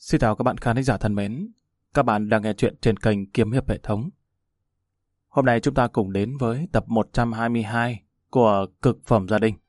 Xin chào các bạn khán giả thân mến, các bạn đang nghe chuyện trên kênh Kiếm Hiệp Hệ Thống. Hôm nay chúng ta cùng đến với tập 122 của Cực Phẩm Gia Đình.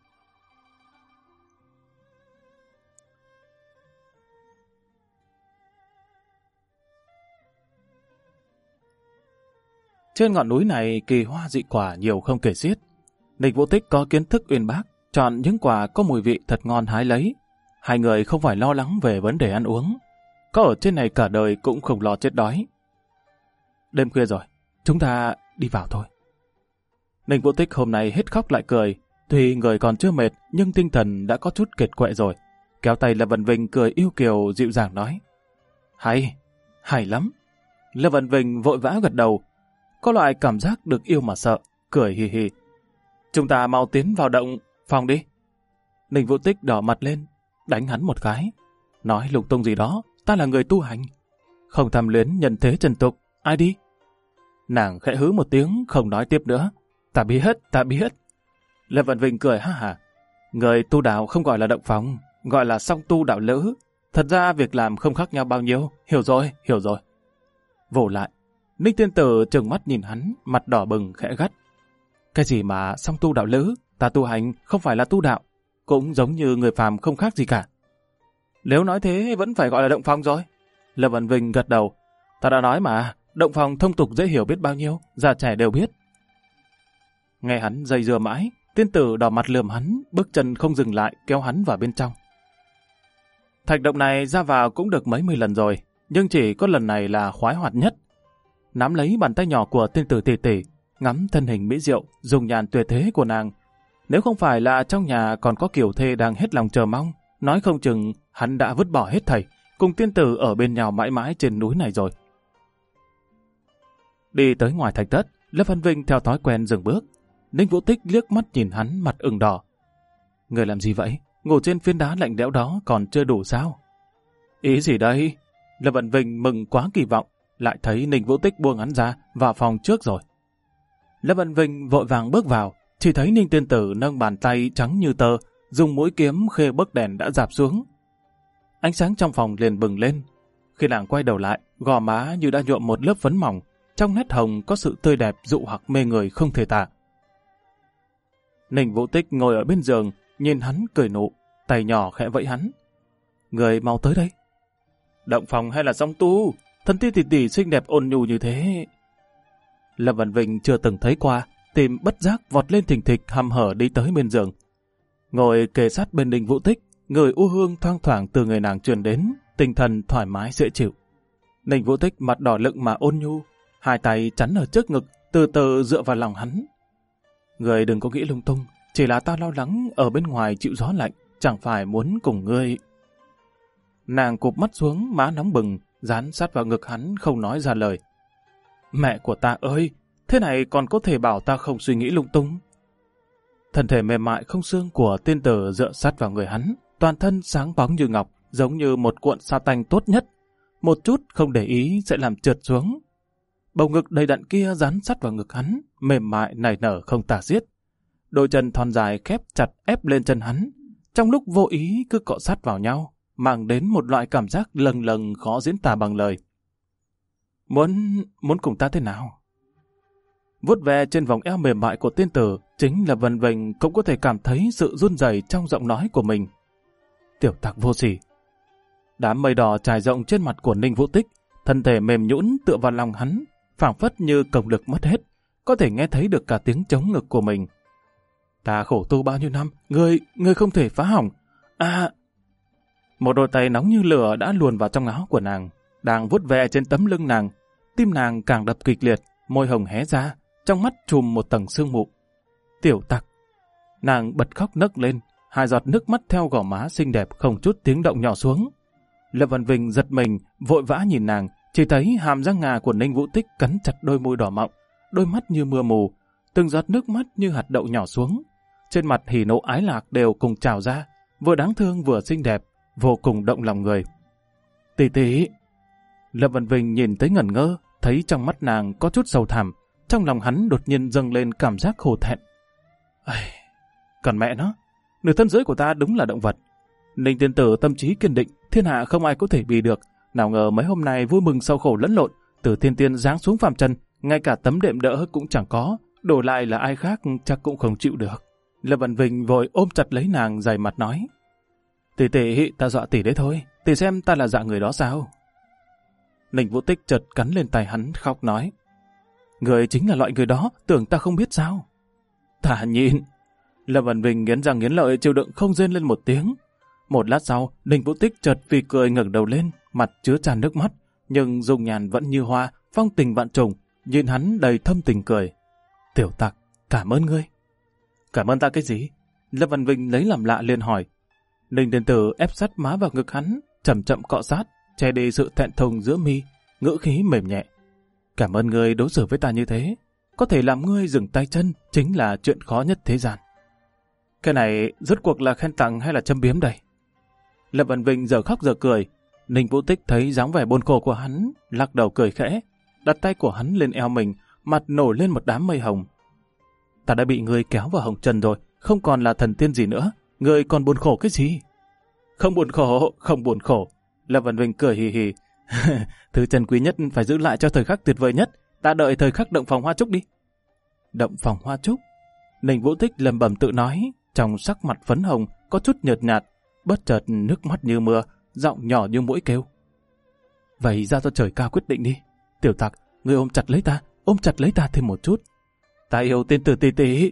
Trên ngọn núi này kỳ hoa dị quả nhiều không kể xiết. Ninh Vũ Tích có kiến thức uyên bác, chọn những quả có mùi vị thật ngon hái lấy. Hai người không phải lo lắng về vấn đề ăn uống. Có ở trên này cả đời cũng không lo chết đói. Đêm khuya rồi, chúng ta đi vào thôi. Ninh Vũ Tích hôm nay hết khóc lại cười. Tuy người còn chưa mệt nhưng tinh thần đã có chút kiệt quệ rồi. Kéo tay Lâm Vân Vinh cười yêu kiều dịu dàng nói: Hay lắm. Lâm Vân Vinh vội vã gật đầu. Có loại cảm giác được yêu mà sợ, cười hì hì. Chúng ta mau tiến vào động phòng đi. Ninh Vũ Tích đỏ mặt lên, đánh hắn một cái. Nói lung tung gì đó, ta là người tu hành. Không tham luyến nhân thế trần tục, ai đi? Nàng khẽ hứ một tiếng, không nói tiếp nữa. Ta biết. Lâm Vân Vinh cười ha hả. Người tu đạo không gọi là động phòng, gọi là song tu đạo lữ. Thật ra việc làm không khác nhau bao nhiêu, hiểu rồi. Vỗ lại, Ninh Tiên Tử trừng mắt nhìn hắn, mặt đỏ bừng khẽ gắt. Cái gì mà song tu đạo lữ, ta tu hành không phải là tu đạo, cũng giống như người phàm không khác gì cả. Nếu nói thế vẫn phải gọi là động phòng rồi. Lâm Vân Vinh gật đầu. Ta đã nói mà, động phòng thông tục dễ hiểu biết bao nhiêu, già trẻ đều biết. Nghe hắn dây dưa mãi, Tiên Tử đỏ mặt lườm hắn, bước chân không dừng lại kéo hắn vào bên trong. Thạch động này ra vào cũng được mấy mươi lần rồi, nhưng chỉ có lần này là khoái hoạt nhất. Nắm lấy bàn tay nhỏ của Tiên Tử tỉ tỉ, ngắm thân hình mỹ diệu, dùng nhàn tuyệt thế của nàng. Nếu không phải là trong nhà còn có Kiều Thê đang hết lòng chờ mong, nói không chừng hắn đã vứt bỏ hết thảy, cùng Tiên Tử ở bên nhau mãi mãi trên núi này rồi. Đi tới ngoài thạch thất, Lâm Vân Vinh theo thói quen dừng bước. Ninh Vũ Tích liếc mắt nhìn hắn mặt ửng đỏ. Người làm gì vậy? Ngủ trên phiến đá lạnh lẽo đó còn chưa đủ sao? Ý gì đây? Lâm Vân Vinh mừng quá kỳ vọng, lại thấy Ninh Vũ Tích buông hắn ra vào phòng trước rồi. Lâm Vân Vinh vội vàng bước vào, chỉ thấy Ninh Tiên Tử nâng bàn tay trắng như tơ, dùng mũi kiếm khê bấc đèn đã rạp xuống. Ánh sáng trong phòng liền bừng lên. Khi nàng quay đầu lại, gò má như đã nhuộm một lớp phấn mỏng, trong nét hồng có sự tươi đẹp dụ hoặc mê người không thể tả. Ninh Vũ Tích ngồi ở bên giường, nhìn hắn cười nụ, tay nhỏ khẽ vẫy hắn. Người mau tới đây. Động phòng hay là song tu? Thân tỷ tỷ xinh đẹp ôn nhu như thế. Lâm Vân Vinh chưa từng thấy qua, tim bất giác vọt lên thình thịch hăm hở đi tới bên giường. Ngồi kề sát bên Ninh Vũ Tích, người u hương thoang thoảng từ người nàng truyền đến, tinh thần thoải mái dễ chịu. Ninh Vũ Tích mặt đỏ lựng mà ôn nhu, hai tay chắn ở trước ngực, từ từ dựa vào lòng hắn. Người đừng có nghĩ lung tung, chỉ là ta lo lắng ở bên ngoài chịu gió lạnh, chẳng phải muốn cùng ngươi. Nàng cụp mắt xuống, má nóng bừng, dán sát vào ngực hắn không nói ra lời. Mẹ của ta ơi, thế này còn có thể bảo ta không suy nghĩ lung tung? Thân thể mềm mại không xương của Tiên Tử dựa sát vào người hắn, toàn thân sáng bóng như ngọc, giống như một cuộn sa tanh tốt nhất. Một chút không để ý sẽ làm trượt xuống. Bầu ngực đầy đặn kia dán sát vào ngực hắn, mềm mại nảy nở không tả xiết. Đôi chân thon dài khép chặt ép lên chân hắn, trong lúc vô ý cứ cọ sát vào nhau, mang đến một loại cảm giác lâng lâng khó diễn tả bằng lời. Muốn cùng ta thế nào? Vuốt ve trên vòng eo mềm mại của Tiên Tử, chính là Vân Vinh cũng có thể cảm thấy sự run rẩy trong giọng nói của mình. Tiểu tặc vô sỉ. Đám mây đỏ trải rộng trên mặt của Ninh Vũ Tích, thân thể mềm nhũn tựa vào lòng hắn, phảng phất như công lực mất hết, có thể nghe thấy được cả tiếng trống ngực của mình. Ta khổ tu bao nhiêu năm, ngươi không thể phá hỏng. Một đôi tay nóng như lửa đã luồn vào trong áo của nàng, đang vuốt ve trên tấm lưng nàng. Tim nàng càng đập kịch liệt, môi hồng hé ra, trong mắt trùm một tầng sương mù. Tiểu tặc. Nàng bật khóc nấc lên, hai giọt nước mắt theo gò má xinh đẹp không chút tiếng động nhỏ xuống. Lâm Vân Vinh giật mình, vội vã nhìn nàng, chỉ thấy hàm răng ngà của Ninh Vũ Tích cắn chặt đôi môi đỏ mọng, đôi mắt như mưa mù, từng giọt nước mắt như hạt đậu nhỏ xuống. Trên mặt hỉ nộ ái lạc đều cùng trào ra, vừa đáng thương vừa xinh đẹp, vô cùng động lòng người. Tỷ tỷ. Lâm Vân Vinh nhìn thấy ngẩn ngơ, thấy trong mắt nàng có chút sầu thẳm, trong lòng hắn đột nhiên dâng lên cảm giác hổ thẹn. Còn mẹ nó, nửa thân dưới của ta đúng là động vật. Ninh Tiên Tử tâm trí kiên định, thiên hạ không ai có thể bì được. Nào ngờ mấy hôm nay vui mừng sau khổ lẫn lộn, từ thiên tiên giáng xuống phàm trần, ngay cả tấm đệm đỡ cũng chẳng có, đổ lại là ai khác chắc cũng không chịu được. Lâm Văn Vinh vội ôm chặt lấy nàng, dày mặt nói: Tỷ tỷ, ta dọa tỷ đấy thôi, tỷ xem ta là dạng người đó sao? Ninh Vũ Tích chợt cắn lên tay hắn khóc nói: Người chính là loại người đó, tưởng ta không biết sao? Ta nhịn. Lâm Văn Vinh nghiến răng nghiến lợi chịu đựng không rên lên một tiếng. Một lát sau, Ninh Vũ Tích chợt vì cười ngẩng đầu lên, mặt chứa tràn nước mắt, nhưng dung nhan vẫn như hoa, phong tình vạn trùng, nhìn hắn đầy thâm tình cười. Tiểu tặc, cảm ơn ngươi. Cảm ơn ta cái gì? Lâm Văn Vinh lấy làm lạ liền hỏi. Ninh Thiên Tử ép sát má vào ngực hắn, chậm chậm cọ sát, che đi sự thẹn thùng giữa mi, ngữ khí mềm nhẹ. Cảm ơn ngươi đối xử với ta như thế, có thể làm ngươi dừng tay chân chính là chuyện khó nhất thế gian. Cái này rốt cuộc là khen tặng hay là châm biếm đây? Lâm Văn Vinh giờ khóc giờ cười. Ninh Vũ Tích thấy dáng vẻ buồn khổ của hắn, lắc đầu cười khẽ, đặt tay của hắn lên eo mình, mặt nổi lên một đám mây hồng. Ta đã bị ngươi kéo vào hồng trần rồi, không còn là thần tiên gì nữa, ngươi còn buồn khổ cái gì? Không buồn khổ, không buồn khổ. Lâm Văn Vinh cười hì hì. Thứ trân quý nhất phải giữ lại cho thời khắc tuyệt vời nhất, ta đợi thời khắc động phòng hoa trúc đi. Động phòng hoa trúc? Ninh Vũ Tích lẩm bẩm tự nói, trong sắc mặt phấn hồng có chút nhợt nhạt, bất chợt nước mắt như mưa, giọng nhỏ như mũi kêu. Vậy ra cho trời cao quyết định đi. Tiểu tặc, ngươi ôm chặt lấy ta thêm một chút. Ta yêu tiên tử tỷ tỷ.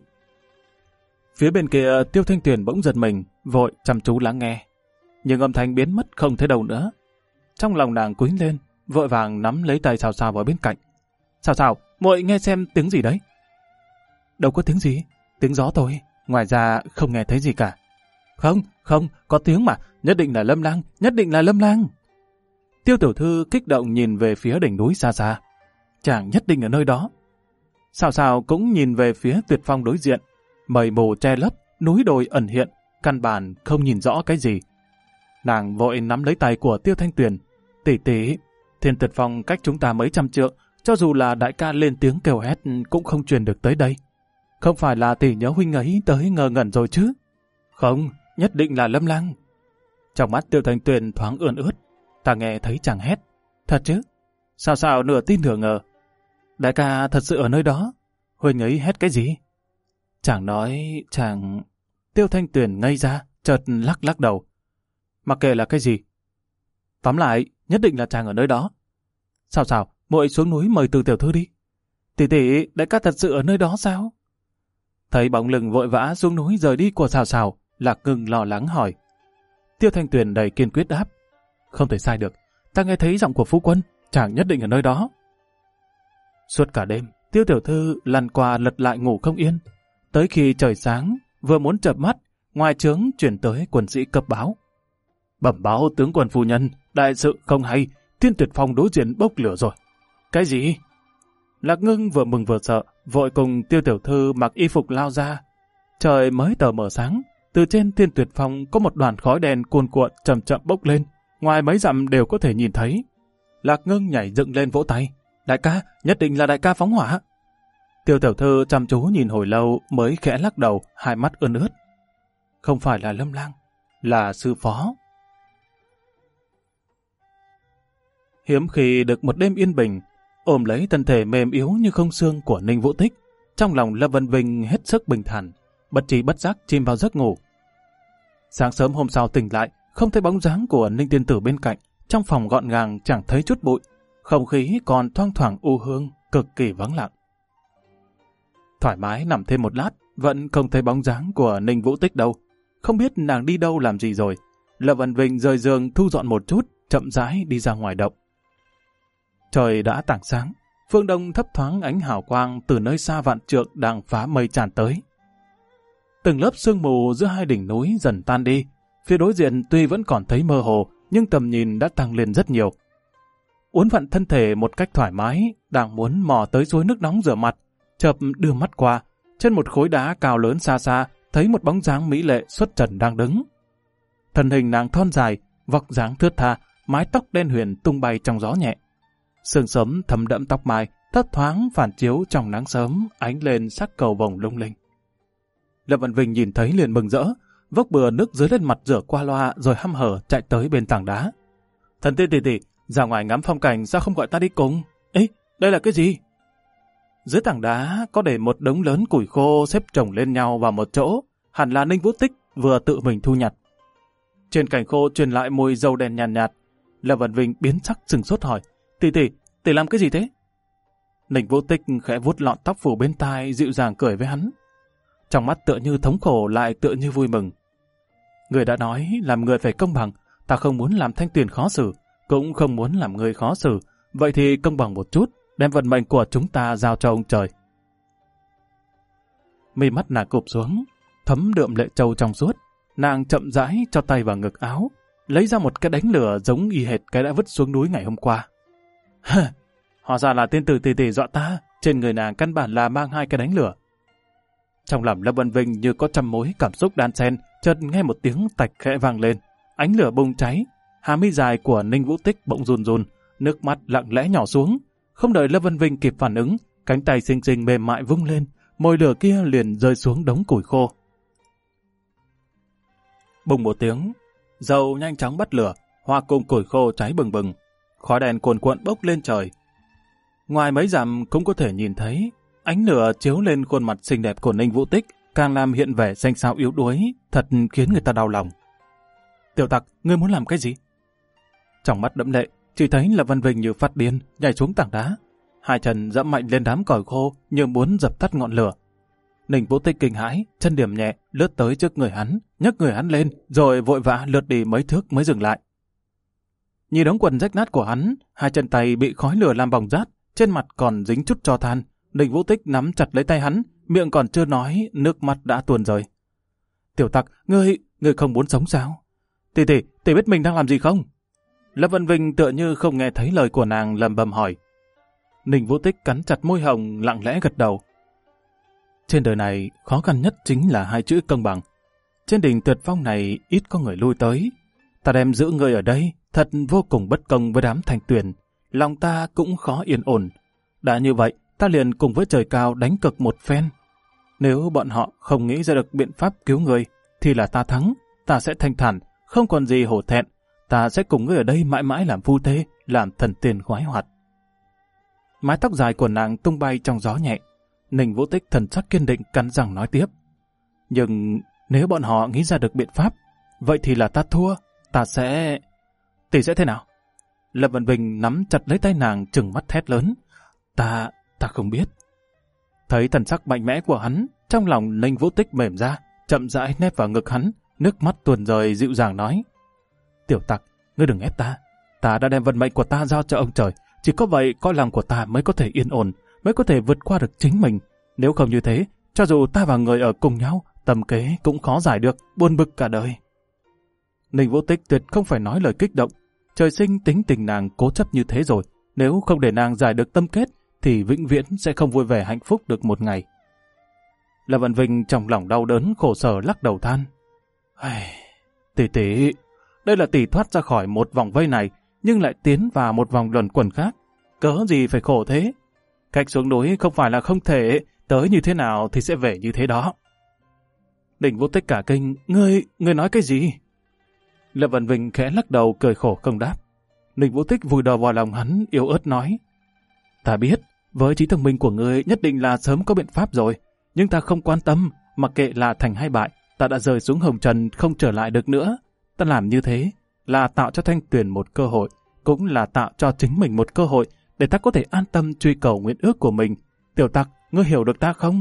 Phía bên kia Tiêu Thanh Tuyền bỗng giật mình, vội chăm chú lắng nghe. Nhưng âm thanh biến mất không thấy đâu nữa. Trong lòng nàng quýnh lên, vội vàng nắm lấy tay Sào Sào vào bên cạnh. Sào Sào, muội nghe xem tiếng gì đấy? Đâu có tiếng gì, tiếng gió thôi, ngoài ra không nghe thấy gì cả. Không, có tiếng mà, nhất định là Lâm Lang, nhất định là Lâm Lang. Tiêu tiểu thư kích động nhìn về phía đỉnh núi xa xa. Chàng nhất định ở nơi đó. Sào Sào cũng nhìn về phía Tuyệt Phong đối diện. Mây mù che lấp, núi đồi ẩn hiện, căn bản không nhìn rõ cái gì. Nàng vội nắm lấy tay của Tiêu Thanh Tuyền. Tỷ tỷ, Thiên Tuyệt Phong cách chúng ta mấy trăm trượng, cho dù là đại ca lên tiếng kêu hét cũng không truyền được tới đây. Không phải là tỷ nhớ huynh ấy tới ngờ ngẩn rồi chứ? Không, nhất định là Lâm Lang. Trong mắt Tiêu Thanh Tuyền thoáng ươn ướt. Ta nghe thấy chàng hét. Thật chứ? Sao sao nửa tin nửa ngờ. Đại ca thật sự ở nơi đó. Huynh ấy hét cái gì? Chàng nói, chàng... Tiêu Thanh Tuyền ngây ra, chợt lắc đầu. Mặc kệ là cái gì. Tóm lại, nhất định là chàng ở nơi đó. Sao, muội xuống núi mời Từ tiểu thư đi. Tỷ tỷ, đại ca thật sự ở nơi đó sao? Thấy bóng lưng vội vã xuống núi rời đi của Sào, Lạc Ngưng lo lắng hỏi. Tiêu Thanh Tuyền đầy kiên quyết đáp. Không thể sai được, ta nghe thấy giọng của phu quân, chàng nhất định ở nơi đó. Suốt cả đêm, Tiêu tiểu thư lăn qua lật lại ngủ không yên. Tới khi trời sáng, vừa muốn chợp mắt, ngoài trướng chuyển tới quân sĩ cấp báo. Bẩm báo tướng quân phu nhân, đại sự không hay, Thiên Tuyệt Phong đối diện bốc lửa rồi. Cái gì? Lạc Ngưng vừa mừng vừa sợ, vội cùng Tiêu tiểu thư mặc y phục lao ra. Trời mới tờ mờ sáng, từ trên Thiên Tuyệt Phong có một đoàn khói đen cuồn cuộn chậm chậm bốc lên, ngoài mấy dặm đều có thể nhìn thấy. Lạc Ngưng nhảy dựng lên vỗ tay. Đại ca, nhất định là đại ca phóng hỏa. Tiêu tiểu thư chăm chú nhìn hồi lâu mới khẽ lắc đầu, hai mắt ươn ướt. Không phải là Lâm Lang, là sư phó. Hiếm khi được một đêm yên bình, ôm lấy thân thể mềm yếu như không xương của Ninh Vũ Tích, trong lòng Lâm Văn Vinh hết sức bình thản, bất tri bất giác chìm vào giấc ngủ. Sáng sớm hôm sau tỉnh lại, không thấy bóng dáng của Ninh tiên tử bên cạnh, trong phòng gọn gàng chẳng thấy chút bụi, không khí còn thoang thoảng u hương, cực kỳ vắng lặng. Thoải mái nằm thêm một lát, vẫn không thấy bóng dáng của Ninh Vũ Tích đâu, không biết nàng đi đâu làm gì rồi. Lâm Văn Vinh rời giường thu dọn một chút, chậm rãi đi ra ngoài động. Trời đã tảng sáng, phương đông thấp thoáng ánh hào quang từ nơi xa vạn trượng đang phá mây tràn tới. Từng lớp sương mù giữa hai đỉnh núi dần tan đi, phía đối diện tuy vẫn còn thấy mơ hồ, nhưng tầm nhìn đã tăng lên rất nhiều. Uốn vặn thân thể một cách thoải mái, đang muốn mò tới suối nước nóng rửa mặt, chợt đưa mắt qua, trên một khối đá cao lớn xa xa, thấy một bóng dáng mỹ lệ xuất trần đang đứng. Thân hình nàng thon dài, vóc dáng thướt tha, mái tóc đen huyền tung bay trong gió nhẹ. Sương sớm thấm đẫm tóc mai, thấp thoáng phản chiếu trong nắng sớm, ánh lên sắc cầu vồng lung linh. Lâm Văn Vinh nhìn thấy liền mừng rỡ, vốc bừa nước dưới lên mặt rửa qua loa rồi hăm hở chạy tới bên tảng đá. Thần tiên tỷ, ra ngoài ngắm phong cảnh sao không gọi ta đi cùng? Ê, đây là cái gì? Dưới tảng đá có để một đống lớn củi khô xếp chồng lên nhau vào một chỗ, hẳn là Ninh Vũ Tích vừa tự mình thu nhặt. Trên cành khô truyền lại mùi dầu đèn nhàn nhạt. Lâm Vân Vinh biến sắc sừng sốt hỏi, tỷ làm cái gì thế? Ninh Vũ Tích khẽ vuốt lọn tóc phủ bên tai, dịu dàng cười với hắn. Trong mắt tựa như thống khổ lại tựa như vui mừng. Người đã nói làm người phải công bằng, ta không muốn làm Thanh Tuyền khó xử, cũng không muốn làm người khó xử, vậy thì công bằng một chút, đem vận mệnh của chúng ta giao cho ông trời. Mi mắt nàng cụp xuống, thấm đượm lệ trâu trong suốt, nàng chậm rãi cho tay vào ngực áo, lấy ra một cái đánh lửa giống y hệt cái đã vứt xuống núi ngày hôm qua. Hóa ra là tiên tử tỷ dọa ta, trên người nàng căn bản là mang 2 cái đánh lửa. Trong lòng Lâm Vân Vinh như có trăm mối cảm xúc đan xen, chợt nghe một tiếng tạch khẽ vang lên, ánh lửa bùng cháy, hà mi dài của Ninh Vũ Tích bỗng run run, nước mắt lặng lẽ nhỏ xuống. Không đợi Lâm Vân Vinh kịp phản ứng, cánh tay xinh xinh mềm mại vung lên, mồi lửa kia liền rơi xuống đống củi khô. Bùng một tiếng, dầu nhanh chóng bắt lửa, hòa cùng củi khô cháy bừng bừng, khói đèn cuồn cuộn bốc lên trời. Ngoài mấy dặm cũng có thể nhìn thấy, ánh lửa chiếu lên khuôn mặt xinh đẹp của Ninh Vũ Tích, càng làm hiện vẻ xanh xao yếu đuối, thật khiến người ta đau lòng. Tiểu tặc, ngươi muốn làm cái gì? Trong mắt đẫm lệ, chỉ thấy là Vân Vinh như phát điên, nhảy xuống tảng đá. 2 chân dẫm mạnh lên đám cỏ khô như muốn dập tắt ngọn lửa. Ninh Vũ Tích kinh hãi, chân điểm nhẹ, lướt tới trước người hắn, nhấc người hắn lên, rồi vội vã lướt đi mấy thước mới dừng lại. Nhìn đống quần rách nát của hắn, 2 chân tay bị khói lửa làm bỏng rát, trên mặt còn dính chút tro than. Ninh Vũ Tích nắm chặt lấy tay hắn, miệng còn chưa nói, nước mắt đã tuôn rơi. Tiểu tặc, ngươi không muốn sống sao? Tỷ biết mình đang làm gì không? Lâm Vân Vinh tựa như không nghe thấy lời của nàng, lẩm bẩm hỏi. Ninh Vũ Tích cắn chặt môi hồng, lặng lẽ gật đầu. Trên đời này, khó khăn nhất chính là 2 chữ công bằng. Trên đỉnh tuyệt phong này ít có người lui tới. Ta đem giữ ngươi ở đây, thật vô cùng bất công với đám Thanh Tuyền. Lòng ta cũng khó yên ổn. Đã như vậy, ta liền cùng với trời cao đánh cược một phen. Nếu bọn họ không nghĩ ra được biện pháp cứu ngươi, thì là ta thắng, ta sẽ thanh thản, không còn gì hổ thẹn. Ta sẽ cùng ngươi ở đây mãi mãi làm phu thê, làm thần tiên khoái hoạt. Mái tóc dài của nàng tung bay trong gió nhẹ. Ninh Vũ Tích thần sắc kiên định cắn răng nói tiếp. Nhưng nếu bọn họ nghĩ ra được biện pháp, vậy thì là ta thua, ta sẽ... Tỷ sẽ thế nào? Lâm Vân Vinh nắm chặt lấy tay nàng, trừng mắt thét lớn. Ta không biết. Thấy thần sắc mạnh mẽ của hắn, trong lòng Ninh Vũ Tích mềm ra, chậm rãi nép vào ngực hắn, nước mắt tuôn rơi dịu dàng nói. Tiểu tặc, ngươi đừng ép ta. Ta đã đem vận mệnh của ta giao cho ông trời. Chỉ có vậy, cõi lòng của ta mới có thể yên ổn, mới có thể vượt qua được chính mình. Nếu không như thế, cho dù ta và người ở cùng nhau, tầm kế cũng khó giải được, buồn bực cả đời. Ninh Vũ Tích tuyệt không phải nói lời kích động. Trời sinh tính tình nàng cố chấp như thế rồi. Nếu không để nàng giải được tâm kết, thì vĩnh viễn sẽ không vui vẻ hạnh phúc được một ngày. Lâm Vân Vinh trong lòng đau đớn khổ sở lắc đầu than. Tỷ, đây là tỷ thoát ra khỏi một vòng vây này, nhưng lại tiến vào một vòng luẩn quẩn khác. Cớ gì phải khổ thế? Cách xuống núi không phải là không thể, tới như thế nào thì sẽ về như thế đó. Ninh Vũ Tích cả kinh, ngươi nói cái gì? Lâm Vân Vinh khẽ lắc đầu cười khổ không đáp. Ninh Vũ Tích vùi đầu vào lòng hắn, yếu ớt nói. Ta biết, với trí thông minh của ngươi nhất định là sớm có biện pháp rồi, nhưng ta không quan tâm, mặc kệ là thành hay bại, ta đã rơi xuống hồng trần không trở lại được nữa. Ta làm như thế là tạo cho Thanh Tuyền một cơ hội, cũng là tạo cho chính mình một cơ hội để ta có thể an tâm truy cầu nguyện ước của mình. Tiểu tặc, ngươi hiểu được ta không?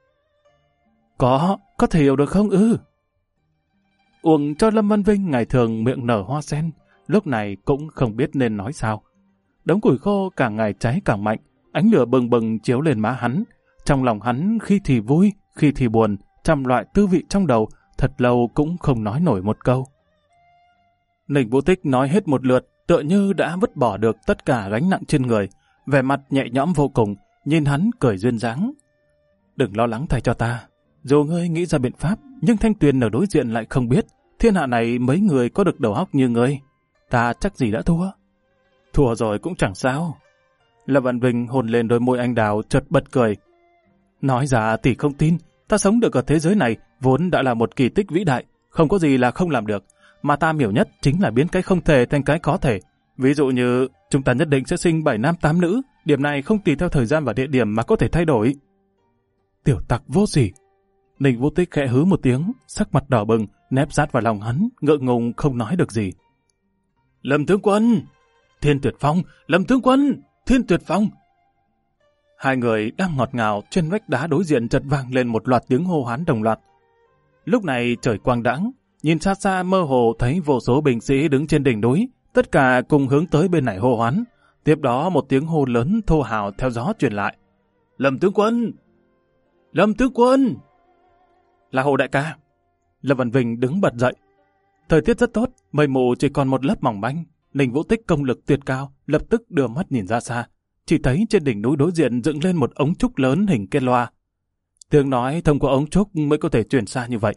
Có thể hiểu được không ư? Uổng cho Lâm Vân Vinh ngày thường miệng nở hoa sen, lúc này cũng không biết nên nói sao. Đống củi khô càng ngày cháy càng mạnh, ánh lửa bừng bừng chiếu lên má hắn. Trong lòng hắn khi thì vui, khi thì buồn, trăm loại tư vị trong đầu, thật lâu cũng không nói nổi một câu. Ninh Vũ Tích nói hết một lượt, tựa như đã vứt bỏ được tất cả gánh nặng trên người, vẻ mặt nhẹ nhõm vô cùng, nhìn hắn cười duyên dáng. Đừng lo lắng thay cho ta, dù ngươi nghĩ ra biện pháp, nhưng Thanh Tuyền ở đối diện lại không biết, thiên hạ này mấy người có được đầu óc như ngươi, ta chắc gì đã thua. Thua rồi cũng chẳng sao. Lâm Vân Vinh hôn lên đôi môi anh đào, chợt bật cười. Nói ra tỷ không tin, ta sống được ở thế giới này vốn đã là một kỳ tích vĩ đại, không có gì là không làm được, mà ta hiểu nhất chính là biến cái không thể thành cái có thể. Ví dụ như chúng ta nhất định sẽ sinh 7 nam 8 nữ, điểm này không tùy theo thời gian và địa điểm mà có thể thay đổi. Tiểu tặc vô sỉ. Ninh Vũ Tích khẽ hứ một tiếng, sắc mặt đỏ bừng, nép sát vào lòng hắn, ngượng ngùng không nói được gì. Lâm tướng quân! Thiên Tuyệt Phong! Lâm tướng quân! Thiên Tuyệt Phong! Hai người đang ngọt ngào trên vách đá đối diện chợt vang lên một loạt tiếng hô hoán đồng loạt. Lúc này trời quang đãng, nhìn xa xa mơ hồ thấy vô số binh sĩ đứng trên đỉnh núi, tất cả cùng hướng tới bên này hô hoán. Tiếp đó một tiếng hô lớn thô hào theo gió truyền lại. Lâm tướng quân! Lâm tướng quân! Là Hồ đại ca. Lâm Văn Vinh đứng bật dậy. Thời tiết rất tốt, mây mù chỉ còn một lớp mỏng manh. Ninh Vũ Tích công lực tuyệt cao, lập tức đưa mắt nhìn ra xa. Chỉ thấy trên đỉnh núi đối diện dựng lên một ống trúc lớn hình cây loa. Tiếng nói thông qua ống trúc mới có thể truyền xa như vậy.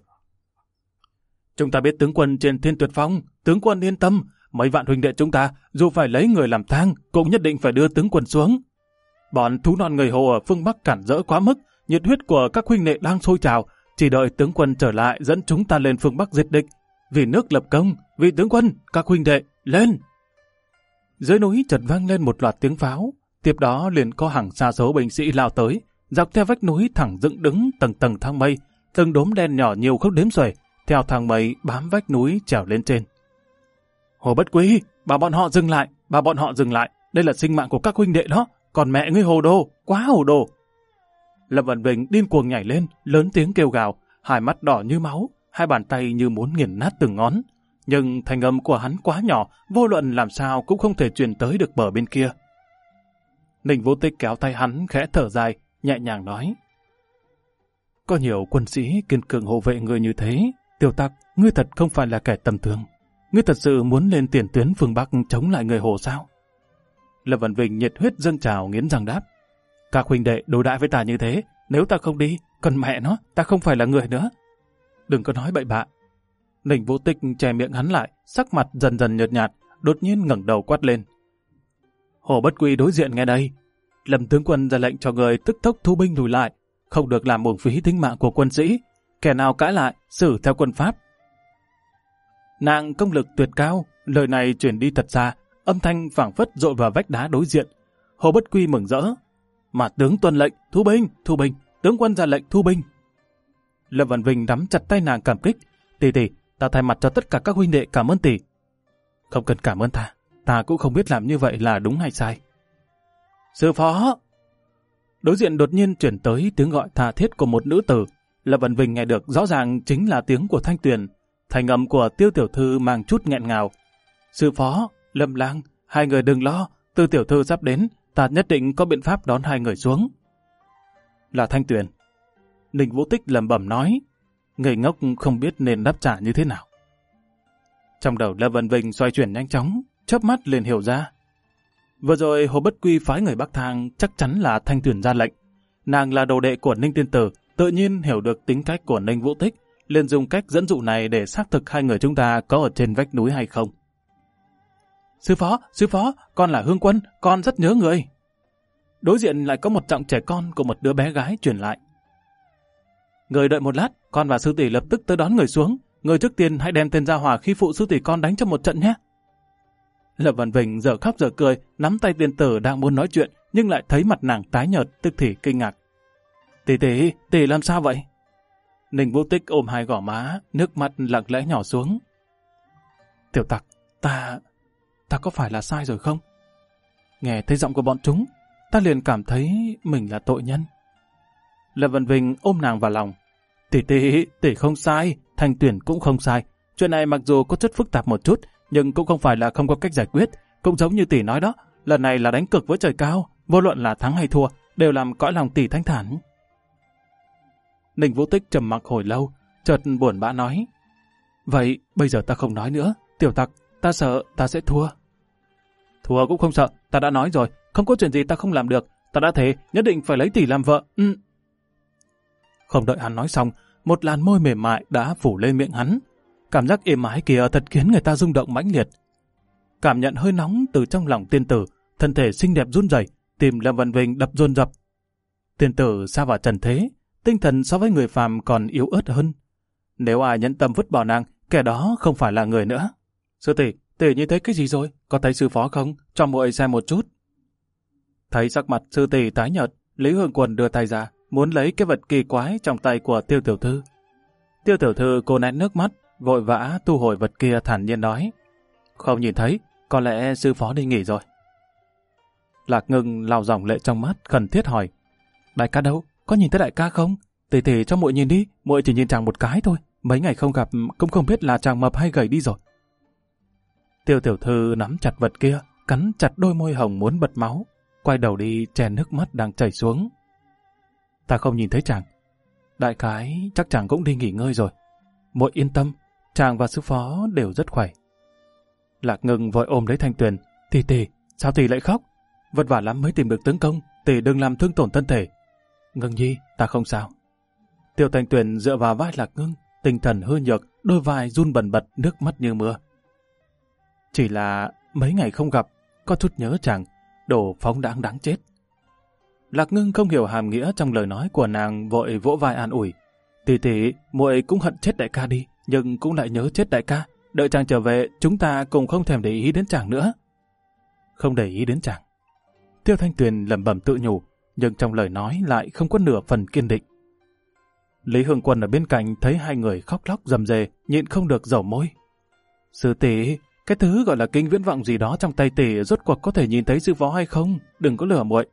Chúng ta biết tướng quân trên Thiên Tuyệt Phong, tướng quân yên tâm, mấy vạn huynh đệ chúng ta dù phải lấy người làm tang cũng nhất định phải đưa tướng quân xuống. Bọn thú non người Hồ ở phương Bắc cản rỡ quá mức, nhiệt huyết của các huynh đệ đang sôi trào, chỉ đợi tướng quân trở lại dẫn chúng ta lên phương Bắc diệt địch. Vì nước lập công, vì tướng quân, các huynh đệ, lên! Dưới núi chợt vang lên một loạt tiếng pháo, tiếp đó liền có hàng xa số binh sĩ lao tới, dọc theo vách núi thẳng dựng đứng tầng tầng thang mây, từng đốm đen nhỏ nhiều không đếm xuể, theo thang mây bám vách núi trèo lên trên. Hồ Bất Quý, bảo bọn họ dừng lại, bảo bọn họ dừng lại, đây là sinh mạng của các huynh đệ đó, còn mẹ ngươi hồ đồ, quá hồ đồ. Lâm Văn Vinh điên cuồng nhảy lên, lớn tiếng kêu gào, hai mắt đỏ như máu, hai bàn tay như muốn nghiền nát từng ngón. Nhưng thanh âm của hắn quá nhỏ, vô luận làm sao cũng không thể truyền tới được bờ bên kia. Ninh Vũ Tích kéo tay hắn khẽ thở dài, nhẹ nhàng nói. Có nhiều quân sĩ kiên cường hộ vệ người như thế, Tiểu Tặc, ngươi thật không phải là kẻ tầm thường. Ngươi thật sự muốn lên tiền tuyến phương Bắc chống lại người Hồ sao? Lâm Văn Vinh nhiệt huyết dâng trào nghiến răng đáp. Các huynh đệ đối đãi với ta như thế, nếu ta không đi, còn mẹ nó, ta không phải là người nữa. Đừng có nói bậy bạ. Ninh Vũ Tích che miệng hắn lại, sắc mặt dần dần nhợt nhạt, đột nhiên ngẩng đầu quát lên. Hồ Bất Quy đối diện nghe đây. Lâm tướng quân ra lệnh cho người tức tốc thu binh lùi lại, không được làm uổng phí tính mạng của quân sĩ. Kẻ nào cãi lại, xử theo quân pháp. Nàng công lực tuyệt cao, lời này truyền đi thật xa, âm thanh phảng phất dội vào vách đá đối diện. Hồ Bất Quy mừng rỡ. Mà tướng tuân lệnh, thu binh, tướng quân ra lệnh thu binh. Lâm Văn Vinh nắm chặt tay nàng cảm kích. Tỷ, ta thay mặt cho tất cả các huynh đệ cảm ơn tỷ. Không cần cảm ơn ta cũng không biết làm như vậy là đúng hay sai. Sư phó! Đối diện đột nhiên chuyển tới tiếng gọi tha thiết của một nữ tử. Lâm Văn Vinh nghe được rõ ràng chính là tiếng của Thanh Tuyền. Thành âm của Tiêu tiểu thư mang chút nghẹn ngào. Sư phó, Lâm lang, hai người đừng lo, Tư tiểu thư sắp đến, ta nhất định có biện pháp đón hai người xuống. Là Thanh Tuyền. Ninh Vũ Tích lẩm bẩm nói, người ngốc không biết nên đáp trả như thế nào. Trong đầu Lâm Văn Vinh xoay chuyển nhanh chóng, chớp mắt liền hiểu ra. Vừa rồi Hồ Bất Quy phái người Bắc Thang chắc chắn là Thanh Tuyền ra lệnh. Nàng là đồ đệ của Ninh Tiên Tử, tự nhiên hiểu được tính cách của Ninh Vũ Tích, liền dùng cách dẫn dụ này để xác thực hai người chúng ta có ở trên vách núi hay không. Sư phó, con là Hương Quân, con rất nhớ người. Đối diện lại có một giọng trẻ con của một đứa bé gái truyền lại. Người đợi một lát, con và sư tỷ lập tức tới đón người xuống. Người trước tiên hãy đem tên gia hỏa khi phụ sư tỷ con đánh cho một trận nhé. Lâm Văn Vinh giờ khóc giờ cười, nắm tay tiên tử đang muốn nói chuyện, nhưng lại thấy mặt nàng tái nhợt, tức thì kinh ngạc. Tỷ làm sao vậy? Ninh Vũ Tích ôm hai gò má, nước mắt lặng lẽ nhỏ xuống. Tiểu Tặc, ta có phải là sai rồi không? Nghe thấy giọng của bọn chúng, ta liền cảm thấy mình là tội nhân. Lâm Văn Vinh ôm nàng vào lòng. Tỷ không sai, Thanh Tuyền cũng không sai. Chuyện này mặc dù có chút phức tạp một chút, nhưng cũng không phải là không có cách giải quyết. Cũng giống như tỷ nói đó, lần này là đánh cược với trời cao, vô luận là thắng hay thua, đều làm cõi lòng tỷ thanh thản. Ninh Vũ Tích trầm mặc hồi lâu, chợt buồn bã nói. Vậy bây giờ ta không nói nữa, Tiểu Tặc, ta sợ ta sẽ thua. Thua cũng không sợ, ta đã nói rồi, không có chuyện gì ta không làm được, ta đã thề nhất định phải lấy tỷ làm vợ. Không đợi hắn nói xong, một làn môi mềm mại đã phủ lên miệng hắn. Cảm giác êm ái kia thật khiến người ta rung động mãnh liệt. Cảm nhận hơi nóng từ trong lòng tiên tử, thân thể xinh đẹp run rẩy, tim Lâm Văn Vinh đập dồn dập. Tiên tử sa vào trần thế, tinh thần so với người phàm còn yếu ớt hơn. Nếu ai nhẫn tâm vứt bỏ nàng, kẻ đó không phải là người nữa. Sư tỷ, tỷ nhìn thấy cái gì rồi? Có thấy sư phó không? Cho muội xem một chút. Thấy sắc mặt sư tỷ tái nhợt, Lý Hương Quân đưa tay ra, muốn lấy cái vật kỳ quái trong tay của Tiêu tiểu thư. Tiêu tiểu thư cô nén nước mắt, vội vã thu hồi vật kia, thản nhiên nói: không nhìn thấy, có lẽ sư phó đi nghỉ rồi. Lạc Ngưng lau dòng lệ trong mắt, khẩn thiết hỏi: đại ca đâu? Có nhìn thấy đại ca không? Tỷ tỷ cho muội nhìn đi, muội chỉ nhìn chàng một cái thôi. Mấy ngày không gặp cũng không biết là chàng mập hay gầy đi rồi. Tiêu tiểu thư nắm chặt vật kia, cắn chặt đôi môi hồng muốn bật máu, quay đầu đi che nước mắt đang chảy xuống. Ta không nhìn thấy chàng. Đại khái chắc chàng cũng đi nghỉ ngơi rồi. Muội yên tâm, chàng và sư phó đều rất khỏe. Lạc Ngưng vội ôm lấy Thanh Tuyền: tỷ tỷ, sao tỷ lại khóc? Vất vả lắm mới tìm được tướng công, tỷ đừng làm thương tổn thân thể. Ngưng nhi, ta không sao. Tiêu Thanh Tuyền dựa vào vai Lạc Ngưng, tinh thần hư nhược, đôi vai run bần bật, nước mắt như mưa. Chỉ là mấy ngày không gặp, có chút nhớ chàng, đồ phóng đãng đáng chết. Lạc Ngưng không hiểu hàm nghĩa trong lời nói của nàng, vội vỗ vai an ủi: tỷ tỷ, muội cũng hận chết đại ca đi, nhưng cũng lại nhớ chết đại ca. Đợi chàng trở về, chúng ta cùng không thèm để ý đến chàng nữa. Không để ý đến chàng. Tiêu Thanh Tuyền lẩm bẩm tự nhủ, nhưng trong lời nói lại không có nửa phần kiên định. Lý Hương Quân ở bên cạnh thấy hai người khóc lóc rầm rề, nhịn không được dầu môi. Sư tỷ, cái thứ gọi là kinh viễn vọng gì đó trong tay tỷ rốt cuộc có thể nhìn thấy sư phó hay không? Đừng có lừa muội.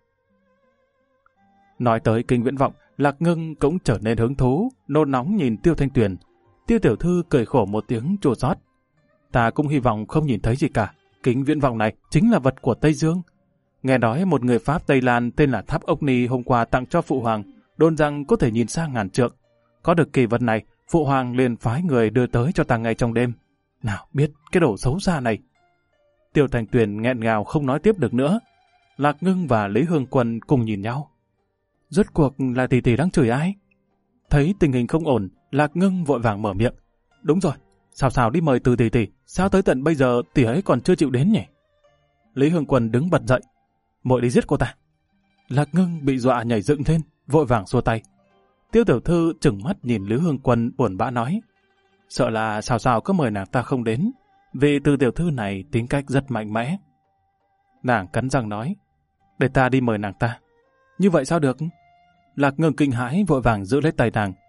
Nói tới kinh viễn vọng, Lạc Ngưng cũng trở nên hứng thú, nôn nóng nhìn Tiêu Thanh Tuyền. Tiêu tiểu thư cười khổ một tiếng chua xót. Ta cũng hy vọng không nhìn thấy gì cả. Kính viễn vọng này chính là vật của Tây Dương. Nghe nói một người Pháp Tây Lan tên là Tháp Ốc Ni hôm qua tặng cho Phụ Hoàng, đồn rằng có thể nhìn xa ngàn trượng. Có được kỳ vật này, Phụ Hoàng liền phái người đưa tới cho ta ngay trong đêm. Nào biết cái đồ xấu xa này. Tiêu Thanh Tuyền nghẹn ngào không nói tiếp được nữa. Lạc Ngưng và Lý Hương Quân cùng nhìn nhau. Rốt cuộc là tỷ tỷ đang chửi ai? Thấy tình hình không ổn, Lạc Ngưng vội vàng mở miệng. Đúng rồi, sao đi mời từ tỷ tỷ, sao tới tận bây giờ tỷ ấy còn chưa chịu đến nhỉ? Lý Hương Quân đứng bật dậy. Muội đi giết cô ta. Lạc Ngưng bị dọa nhảy dựng lên, vội vàng xua tay. Tiêu tiểu thư trừng mắt nhìn Lý Hương Quân buồn bã nói: sợ là sao có mời nàng ta không đến, vì từ tiểu thư này tính cách rất mạnh mẽ. Nàng cắn răng nói: để ta đi mời nàng ta. Như vậy sao được? Lạc Ngưng kinh hãi vội vàng giữ lấy tay nàng.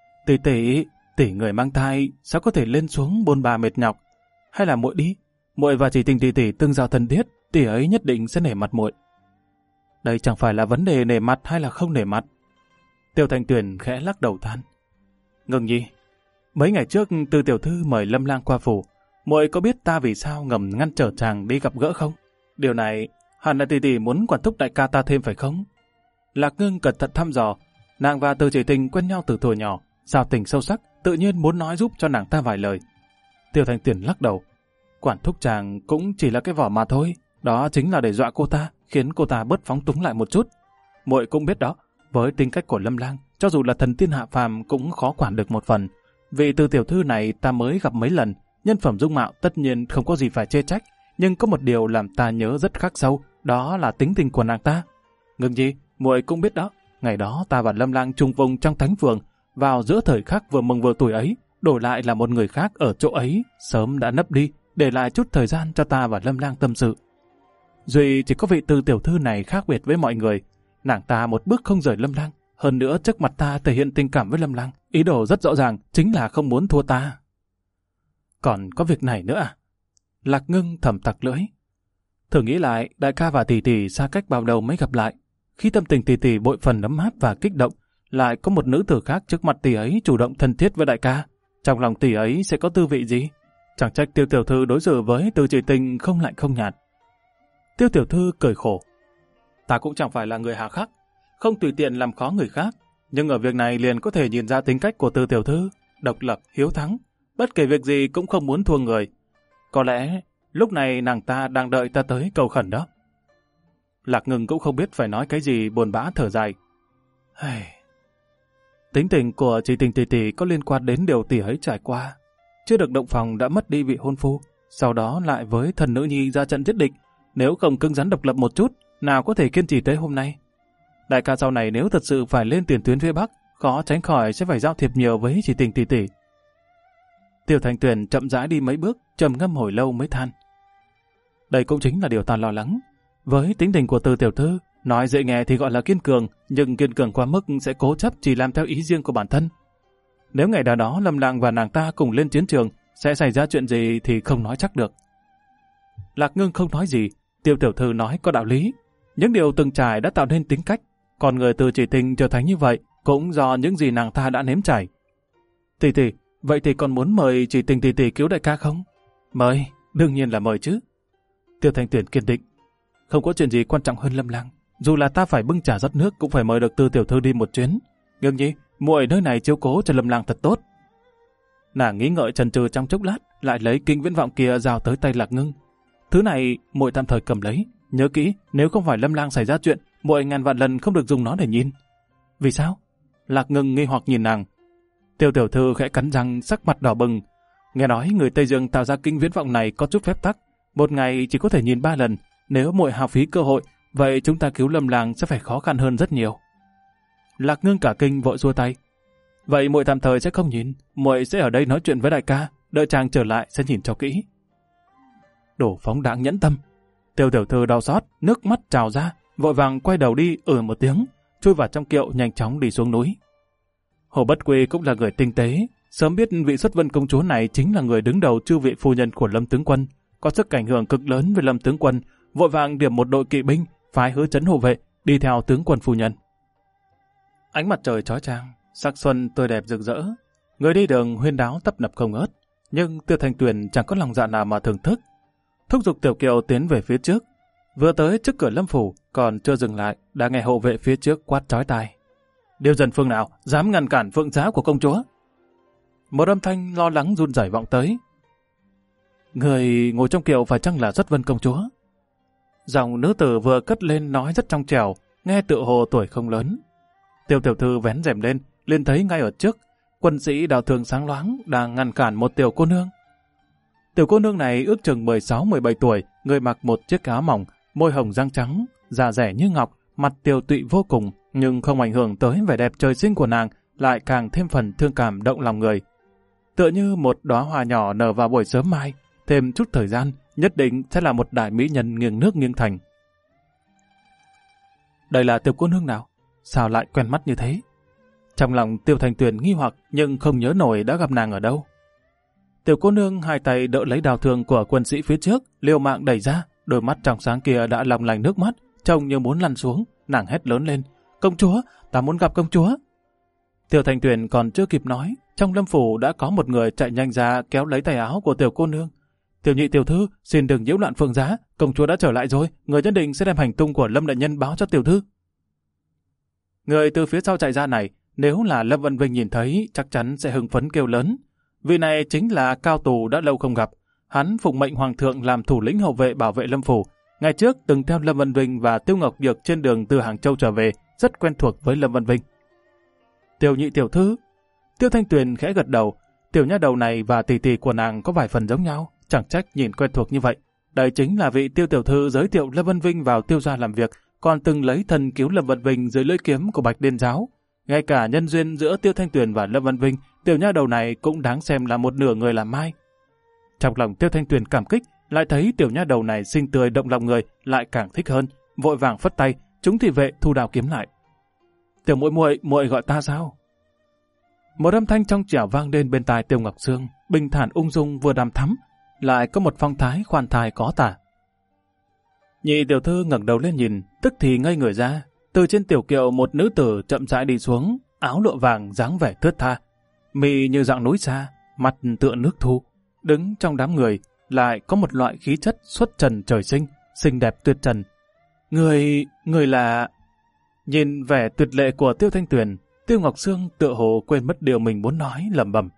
Tỷ người mang thai sao có thể lên xuống bôn ba mệt nhọc? Hay là muội đi, muội và chỉ tình tỷ tương giao thân thiết, tỷ ấy nhất định sẽ nể mặt muội. Đây chẳng phải là vấn đề nể mặt hay là không nể mặt. Tiêu Thanh Tuyền khẽ lắc đầu than. Ngưng nhi, mấy ngày trước Từ tiểu thư mời Lâm Lang qua phủ, muội có biết ta vì sao ngầm ngăn trở chàng đi gặp gỡ không? Điều này hẳn là tỷ muốn quản thúc đại ca ta thêm phải không? Lạc Ngưng cẩn thận thăm dò, nàng và Từ chỉ tình quen nhau từ thuở nhỏ, giao tình sâu sắc, tự nhiên muốn nói giúp cho nàng ta vài lời. Tiêu Thanh Tuyền lắc đầu. Quản thúc chàng cũng chỉ là cái vỏ mà thôi, đó chính là để dọa cô ta, khiến cô ta bớt phóng túng lại một chút. Muội cũng biết đó, với tính cách của Lâm Lang, cho dù là thần tiên hạ phàm cũng khó quản được một phần. Vì Từ tiểu thư này ta mới gặp mấy lần, nhân phẩm dung mạo tất nhiên không có gì phải chê trách, nhưng có một điều làm ta nhớ rất khắc sâu, đó là tính tình của nàng ta. Ngưng nhi, muội cũng biết đó, ngày đó ta và Lâm Lang chung vùng trong thánh phường, vào giữa thời khắc vừa mừng vừa tuổi ấy, đổi lại là một người khác ở chỗ ấy sớm đã nấp đi, để lại chút thời gian cho ta và Lâm Lang tâm sự. Duy chỉ có vị Từ tiểu thư này khác biệt với mọi người, nàng ta một bước không rời Lâm Lang, hơn nữa trước mặt ta thể hiện tình cảm với Lâm Lang, ý đồ rất rõ ràng, chính là không muốn thua ta. Còn có việc này nữa à? Lạc Ngưng thầm tặc lưỡi. Thử nghĩ lại, đại ca và tỷ tỷ xa cách bao lâu mới gặp lại. Khi tâm tình tỷ tỷ bội phần ấm áp và kích động, lại có một nữ tử khác trước mặt tỷ ấy chủ động thân thiết với đại ca. Trong lòng tỷ ấy sẽ có tư vị gì? Chẳng trách Tiêu tiểu thư đối xử với Từ chỉ tình không lạnh không nhạt. Tiêu tiểu thư cười khổ. Ta cũng chẳng phải là người hà khắc, không tùy tiện làm khó người khác, nhưng ở việc này liền có thể nhìn ra tính cách của Từ tiểu thư, độc lập, hiếu thắng, bất kể việc gì cũng không muốn thua người. Có lẽ lúc này nàng ta đang đợi ta tới cầu khẩn đó. Lạc Ngưng cũng không biết phải nói cái gì, buồn bã thở dài. Tính tình của chị tình tỷ có liên quan đến điều tỷ ấy trải qua. Chưa được động phòng đã mất đi vị hôn phu, sau đó lại với thần nữ nhi ra trận giết địch. Nếu không cứng rắn độc lập một chút, nào có thể kiên trì tới hôm nay. Đại ca sau này nếu thật sự phải lên tiền tuyến phía Bắc, khó tránh khỏi sẽ phải giao thiệp nhiều với chị tình tỷ. Tiêu Thanh Tuyền chậm rãi đi mấy bước, trầm ngâm hồi lâu mới than. Đây cũng chính là điều ta lo lắng. Với tính tình của Từ tiểu thư, nói dễ nghe thì gọi là kiên cường, nhưng kiên cường quá mức sẽ cố chấp chỉ làm theo ý riêng của bản thân. Nếu ngày nào đó Lâm Lang và nàng ta cùng lên chiến trường, sẽ xảy ra chuyện gì thì không nói chắc được. Lạc Ngưng không nói gì, Tiêu tiểu thư nói có đạo lý. Những điều từng trải đã tạo nên tính cách, còn người từ chỉ tình trở thành như vậy cũng do những gì nàng ta đã nếm trải. Tỷ tỷ, vậy thì còn muốn mời chỉ tình tỷ tỷ cứu đại ca không? Mời, đương nhiên là mời chứ. Tiêu Thanh Tuyền kiên định. Không có chuyện gì quan trọng hơn Lâm Lang. Dù là ta phải bưng trà rót nước cũng phải mời được Từ tiểu thư đi một chuyến. Ngưng nhi, muội ở nơi này chiếu cố cho Lâm Lang thật tốt. Nàng nghĩ ngợi chần chừ trong chốc lát, lại lấy kinh viễn vọng kia giao tới tay Lạc Ngưng. Thứ này muội tạm thời cầm lấy, nhớ kỹ, nếu không phải Lâm Lang xảy ra chuyện, muội ngàn vạn lần không được dùng nó để nhìn. Vì sao? Lạc Ngưng nghi hoặc nhìn nàng. Tiêu tiểu thư khẽ cắn răng, sắc mặt đỏ bừng. Nghe nói người Tây Dương tạo ra kinh viễn vọng này có chút phép tắc, một ngày chỉ có thể nhìn 3 lần. Nếu muội hao phí cơ hội, vậy chúng ta cứu Lâm Lang sẽ phải khó khăn hơn rất nhiều. Lạc Ngưng cả kinh vội xua tay. Vậy muội tạm thời sẽ không nhìn, muội sẽ ở đây nói chuyện với đại ca, đợi chàng trở lại sẽ nhìn cho kỹ. Đồ phóng đãng nhẫn tâm. Tiêu tiểu thư đau xót, nước mắt trào ra, vội vàng quay đầu đi một tiếng, chui vào trong kiệu nhanh chóng đi xuống núi. Hồ Bất Quy cũng là người tinh tế, sớm biết vị Xuất Vân công chúa này chính là người đứng đầu chư vị phu nhân của Lâm tướng quân, có sức ảnh hưởng cực lớn với Lâm tướng quân, vội vàng điểm một đội kỵ binh, phái Hứa Chấn hộ vệ, đi theo tướng quân phu nhân. Ánh mặt trời chói chang, sắc xuân tươi đẹp rực rỡ, người đi đường huyên đáo tấp nập không ngớt, nhưng Tiêu Thanh Tuyền chẳng có lòng dạ nào mà thưởng thức. Thúc giục tiểu kiều tiến về phía trước, vừa tới trước cửa Lâm phủ, còn chưa dừng lại, đã nghe hộ vệ phía trước quát chói tai. Điêu dân phương nào dám ngăn cản phượng giá của công chúa? Một âm thanh lo lắng run rẩy vọng tới. Người ngồi trong kiệu phải chăng là Xuất Vân công chúa? Giọng nữ tử vừa cất lên nói rất trong trẻo, nghe tựa hồ tuổi không lớn. Tiêu tiểu thư vén rèm lên, liền thấy ngay ở trước, quân sĩ đào thường sáng loáng đang ngăn cản một tiểu cô nương. Tiểu cô nương này ước chừng 16-17 tuổi, người mặc một chiếc áo mỏng, môi hồng răng trắng, da rẻ như ngọc, mặt tiều tụy vô cùng, nhưng không ảnh hưởng tới vẻ đẹp trời sinh của nàng, lại càng thêm phần thương cảm động lòng người. Tựa như một đóa hoa nhỏ nở vào buổi sớm mai, thêm chút thời gian, nhất định sẽ là một đại mỹ nhân nghiêng nước nghiêng thành. Đây là tiểu cô nương nào? Sao lại quen mắt như thế? Trong lòng Tiêu Thanh Tuyền nghi hoặc nhưng không nhớ nổi đã gặp nàng ở đâu. Tiểu cô nương hai tay đỡ lấy đào thương của quân sĩ phía trước, liều mạng đẩy ra, đôi mắt trong sáng kia đã long lanh nước mắt, trông như muốn lăn xuống, nàng hét lớn lên. Công chúa, ta muốn gặp công chúa. Tiêu Thanh Tuyền còn chưa kịp nói, trong Lâm phủ đã có một người chạy nhanh ra kéo lấy tay áo của tiểu cô nương. Tiểu nhị tiểu thư, xin đừng nhiễu loạn phượng giá, công chúa đã trở lại rồi, người nhất định sẽ đem hành tung của Lâm đại nhân báo cho tiểu thư. Người từ phía sau chạy ra này, nếu là Lâm Vân Vinh nhìn thấy, chắc chắn sẽ hưng phấn kêu lớn. Vị này chính là cao tù đã lâu không gặp, hắn phụng mệnh hoàng thượng làm thủ lĩnh hậu vệ bảo vệ Lâm phủ. Ngày trước từng theo Lâm Vân Vinh và Tiêu Ngọc Nhược trên đường từ Hàng Châu trở về, rất quen thuộc với Lâm Vân Vinh. Tiểu nhị tiểu thư, Tiêu Thanh Tuyền khẽ gật đầu, tiểu nha đầu này và tỷ tỷ của nàng có vài phần giống nhau, chẳng trách nhìn quen thuộc như vậy. Đây chính là vị Tiêu tiểu thư giới thiệu Lâm Vân Vinh vào Tiêu gia làm việc, còn từng lấy thân cứu Lâm Vân Vinh dưới lưỡi kiếm của Bạch Liên giáo. Ngay cả nhân duyên giữa Tiêu Thanh Tuyền và Lâm Vân Vinh, tiểu nha đầu này cũng đáng xem là một nửa người làm mai. Trong lòng Tiêu Thanh Tuyền cảm kích, lại thấy tiểu nha đầu này xinh tươi động lòng người, lại càng thích hơn, vội vàng phất tay, chúng thị vệ thu đao kiếm lại. Tiểu muội muội, muội gọi ta sao? Một âm thanh trong trẻo vang lên bên tai Tiêu Ngọc Sương, bình thản ung dung vừa đằm thắm, lại có một phong thái khoan thai có tả. Nhị tiểu thư ngẩng đầu lên nhìn, tức thì ngây người ra. Từ trên tiểu kiệu một nữ tử chậm rãi đi xuống, áo lụa vàng dáng vẻ thướt tha, mi như dạng núi xa, mặt tựa nước thu. Đứng trong đám người lại có một loại khí chất xuất trần trời sinh, xinh đẹp tuyệt trần. Người là... Nhìn vẻ tuyệt lệ của Tiêu Thanh Tuyền, Tiêu Ngọc Sương tựa hồ quên mất điều mình muốn nói, lẩm bẩm.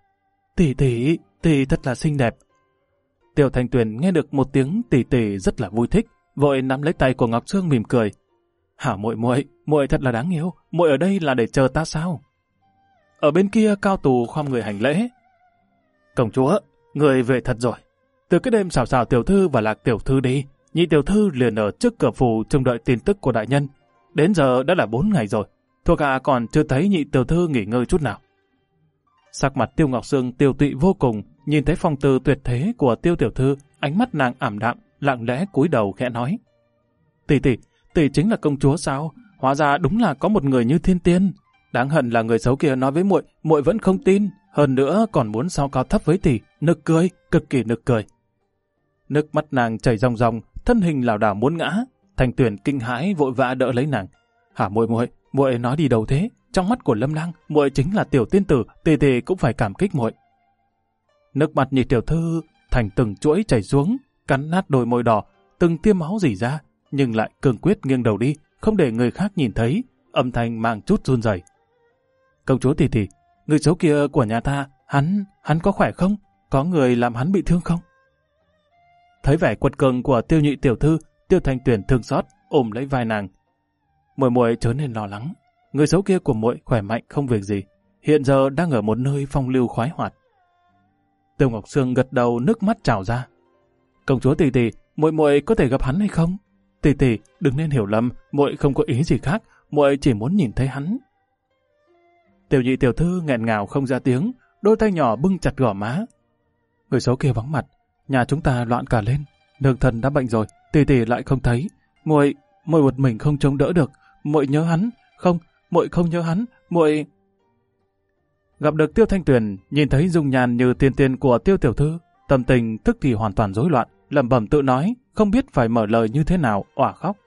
Tỷ thật là xinh đẹp. Tiêu Thanh Tuyền nghe được một tiếng tỷ rất là vui thích, vội nắm lấy tay của Ngọc Sương mỉm cười. Hả muội thật là đáng yêu, muội ở đây là để chờ ta sao? Ở bên kia cao tù khom người hành lễ. Công chúa, người về thật rồi. Từ cái đêm xào xào tiểu thư và Lạc tiểu thư đi, nhị tiểu thư liền ở trước cửa phủ trông đợi tin tức của đại nhân. Đến giờ đã là 4 ngày rồi, thuộc hạ còn chưa thấy nhị tiểu thư nghỉ ngơi chút nào. Sắc mặt Tiêu Ngọc Sương tiêu tụy vô cùng, nhìn thấy phong tư tuyệt thế của Tiêu tiểu thư, ánh mắt nàng ảm đạm, lặng lẽ cúi đầu khẽ nói. Tỷ chính là công chúa sao? Hóa ra đúng là có một người như thiên tiên. Đáng hận là người xấu kia nói với muội vẫn không tin. Hơn nữa còn muốn so cao thấp với tỷ. Nực cười, cực kỳ nực cười. Nước mắt nàng chảy ròng ròng, thân hình lảo đảo muốn ngã. Thanh Tuyền kinh hãi vội vã đỡ lấy nàng. Hả muội nói đi đâu thế? Trong mắt của Lâm Lang, muội chính là tiểu tiên tử, tỷ cũng phải cảm kích muội. Nước mắt nhị tiểu thư thành từng chuỗi chảy xuống, cắn nát đôi môi đỏ, từng tia máu rỉ ra, nhưng lại cương quyết nghiêng đầu đi, không để người khác nhìn thấy, âm thanh mang chút run rẩy. Công chúa tỷ, người xấu kia của nhà ta, hắn có khỏe không? Có người làm hắn bị thương không? Thấy vẻ quật cường của Tiêu nhị tiểu thư, Tiêu Thanh Tuyền thương xót, ôm lấy vai nàng. Muội chớ nên lo lắng, người xấu kia của muội khỏe mạnh không việc gì, hiện giờ đang ở một nơi phong lưu khoái hoạt. Tiêu Ngọc Sương gật đầu, nước mắt trào ra. Công chúa tỷ, muội có thể gặp hắn hay không? Tỷ, đừng nên hiểu lầm, muội không có ý gì khác, muội chỉ muốn nhìn thấy hắn. Tiêu nhị tiểu thư nghẹn ngào không ra tiếng, đôi tay nhỏ bưng chặt gò má. Người xấu kia vắng mặt, nhà chúng ta loạn cả lên, nương thân đã bệnh rồi, tỷ lại không thấy, muội một mình không chống đỡ được, muội nhớ hắn, không, muội không nhớ hắn, muội. Gặp được Tiêu Thanh Tuyền, nhìn thấy dung nhan như tiên tiên của Tiêu tiểu thư, tâm tình tức thì hoàn toàn rối loạn, lẩm bẩm tự nói, không biết phải mở lời như thế nào, òa khóc.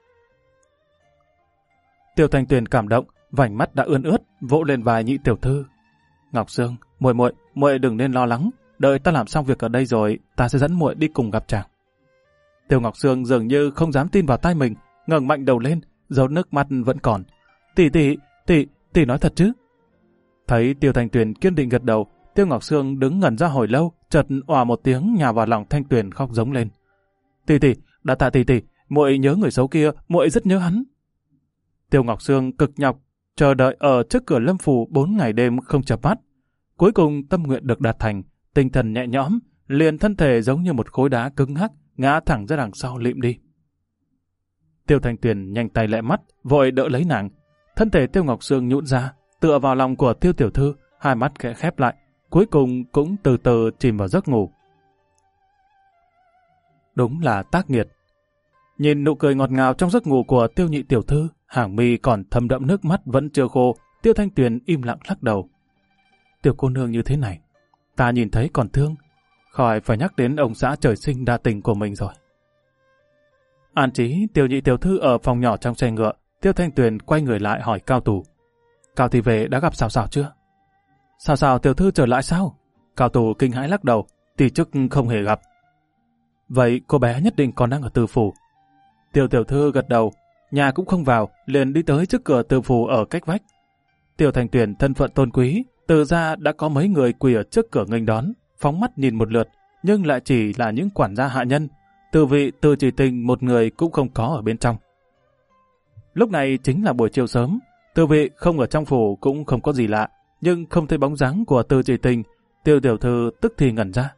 Tiêu Thanh Tuyền cảm động, vành mắt đã ươn ướt, vỗ lên vai nhị tiểu thư. Ngọc Sương, muội đừng nên lo lắng, đợi ta làm xong việc ở đây rồi, ta sẽ dẫn muội đi cùng gặp chàng. Tiêu Ngọc Sương dường như không dám tin vào tai mình, ngẩng mạnh đầu lên, dấu nước mắt vẫn còn. Tỷ nói thật chứ? Thấy Tiêu Thanh Tuyền kiên định gật đầu, Tiêu Ngọc Sương đứng ngẩn ra hồi lâu, chợt òa một tiếng nhào vào lòng Thanh Tuyền khóc giống lên. Đã tạ tỷ, muội nhớ người xấu kia, muội rất nhớ hắn. Tiêu Ngọc Sương cực nhọc chờ đợi ở trước cửa Lâm Phủ 4 ngày đêm không chợp mắt. Cuối cùng tâm nguyện được đạt thành, tinh thần nhẹ nhõm, liền thân thể giống như một khối đá cứng ngắc, ngã thẳng ra đằng sau lịm đi. Tiêu Thanh Tuyền nhanh tay lẹ mắt, vội đỡ lấy nàng. Thân thể Tiêu Ngọc Sương nhũn ra, tựa vào lòng của Tiêu tiểu thư, hai mắt khẽ khép lại, cuối cùng cũng từ từ chìm vào giấc ngủ. Đúng là tác nghiệt. Nhìn nụ cười ngọt ngào trong giấc ngủ của Tiêu nhị tiểu thư, hàng mi còn thấm đẫm nước mắt vẫn chưa khô, Tiêu Thanh Tuyền im lặng lắc đầu. Tiểu cô nương như thế này, ta nhìn thấy còn thương, khỏi phải nhắc đến ông xã trời sinh đa tình của mình rồi. An trí Tiêu nhị tiểu thư ở phòng nhỏ trong xe ngựa, Tiêu Thanh Tuyền quay người lại hỏi Cao Tù. Cao thị về đã gặp Sào Sào chưa? Sào Sào tiểu thư trở lại sao? Cao Tù kinh hãi lắc đầu, tỷ chức không hề gặp. Vậy cô bé nhất định còn đang ở Từ Phủ. Tiêu tiểu thư gật đầu, nhà cũng không vào, liền đi tới trước cửa Từ Phủ ở cách vách. Tiêu Thanh Tuyền thân phận tôn quý, từ ra đã có mấy người quỳ ở trước cửa nghênh đón, phóng mắt nhìn một lượt, nhưng lại chỉ là những quản gia hạ nhân. Từ vị Từ Chỉ Tình một người cũng không có ở bên trong. Lúc này chính là buổi chiều sớm, Từ vị không ở trong phủ cũng không có gì lạ, nhưng không thấy bóng dáng của Từ Chỉ Tình, Tiêu tiểu thư tức thì ngẩn ra.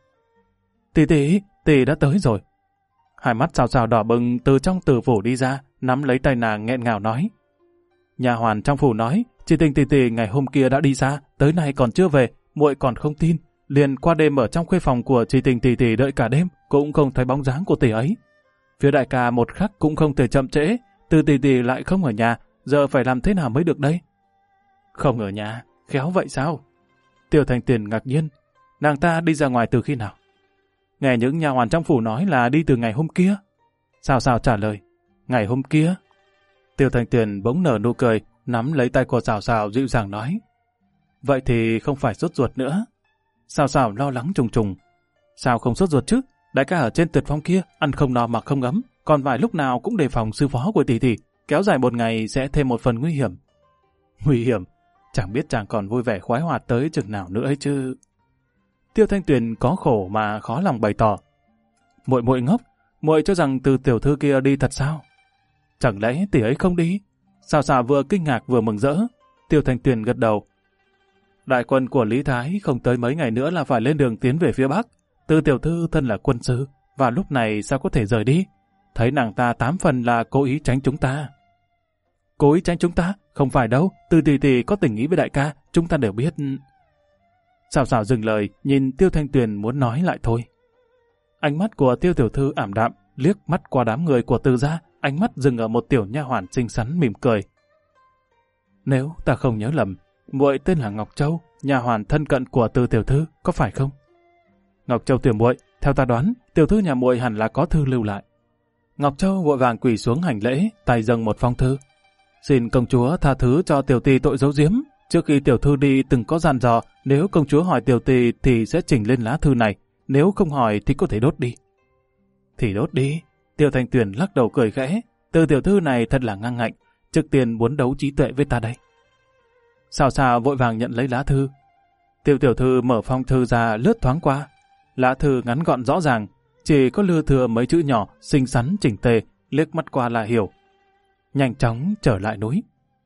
Tỷ đã tới rồi. Hai mắt Sào Sào đỏ bừng từ trong Từ Phủ đi ra, nắm lấy tay nàng nghẹn ngào nói. Nhà hoàn trong phủ nói, Chỉ Tình tỷ ngày hôm kia đã đi xa, tới nay còn chưa về, muội còn không tin, liền qua đêm ở trong khuê phòng của Chỉ Tình tỷ đợi cả đêm, cũng không thấy bóng dáng của tỷ ấy. Phía đại ca một khắc cũng không thể chậm trễ, Từ tỷ lại không ở nhà, giờ phải làm thế nào mới được đây? Không ở nhà, khéo vậy sao? Tiêu Thanh Tuyền ngạc nhiên, nàng ta đi ra ngoài từ khi nào? Nghe những nhà hoàn trong phủ nói là đi từ ngày hôm kia. Sào Sào trả lời, ngày hôm kia. Tiêu Thanh Tuyền bỗng nở nụ cười, nắm lấy tay của Sào Sào dịu dàng nói. Vậy thì không phải sốt ruột nữa. Sào Sào lo lắng trùng trùng. Sao không sốt ruột chứ? Đại ca ở trên Tuyệt Phong kia, ăn không no mặc không ấm, còn vài lúc nào cũng đề phòng sư phó của tỷ, kéo dài một ngày sẽ thêm một phần nguy hiểm. Nguy hiểm? Chẳng biết chàng còn vui vẻ khoái hoạt tới chừng nào nữa ấy chứ. Tiêu Thanh Tuyền có khổ mà khó lòng bày tỏ. Muội ngốc, muội cho rằng Từ tiểu thư kia đi thật sao? Chẳng lẽ tỷ ấy không đi? Sào Sào vừa kinh ngạc vừa mừng rỡ. Tiêu Thanh Tuyền gật đầu. Đại quân của Lý Thái không tới mấy ngày nữa là phải lên đường tiến về phía Bắc. Từ tiểu thư thân là quân sư, và lúc này sao có thể rời đi? Thấy nàng ta 8 phần là cố ý tránh chúng ta. Cố ý tránh chúng ta? Không phải đâu, Từ tỷ có tình ý với đại ca, chúng ta đều biết. Sào Sào dừng lời, nhìn Tiêu Thanh Tuyền muốn nói lại thôi. Ánh mắt của Tiêu tiểu thư ảm đạm, liếc mắt qua đám người của Từ gia, ánh mắt dừng ở một tiểu nha hoàn xinh xắn mỉm cười. Nếu ta không nhớ lầm, muội tên là Ngọc Châu, nha hoàn thân cận của Từ tiểu thư, có phải không? Ngọc Châu tiểu muội, theo ta đoán, tiểu thư nhà muội hẳn là có thư lưu lại. Ngọc Châu vội vàng quỳ xuống hành lễ, tay dâng một phong thư. Xin công chúa tha thứ cho tiểu tỳ tội giấu giếm. Trước khi tiểu thư đi từng có dặn dò, nếu công chúa hỏi tiểu tỳ thì sẽ chỉnh lên lá thư này, nếu không hỏi thì có thể đốt đi. Thì đốt đi. Tiêu Thanh Tuyền lắc đầu cười khẽ. Từ tiểu thư này thật là ngang ngạnh, trước tiên muốn đấu trí tuệ với ta đây. Sao sao vội vàng nhận lấy lá thư. Tiêu tiểu thư mở phong thư ra lướt thoáng qua. Lá thư ngắn gọn rõ ràng, chỉ có lưa thưa mấy chữ nhỏ, xinh xắn chỉnh tề, liếc mắt qua là hiểu. Nhanh chóng trở lại núi.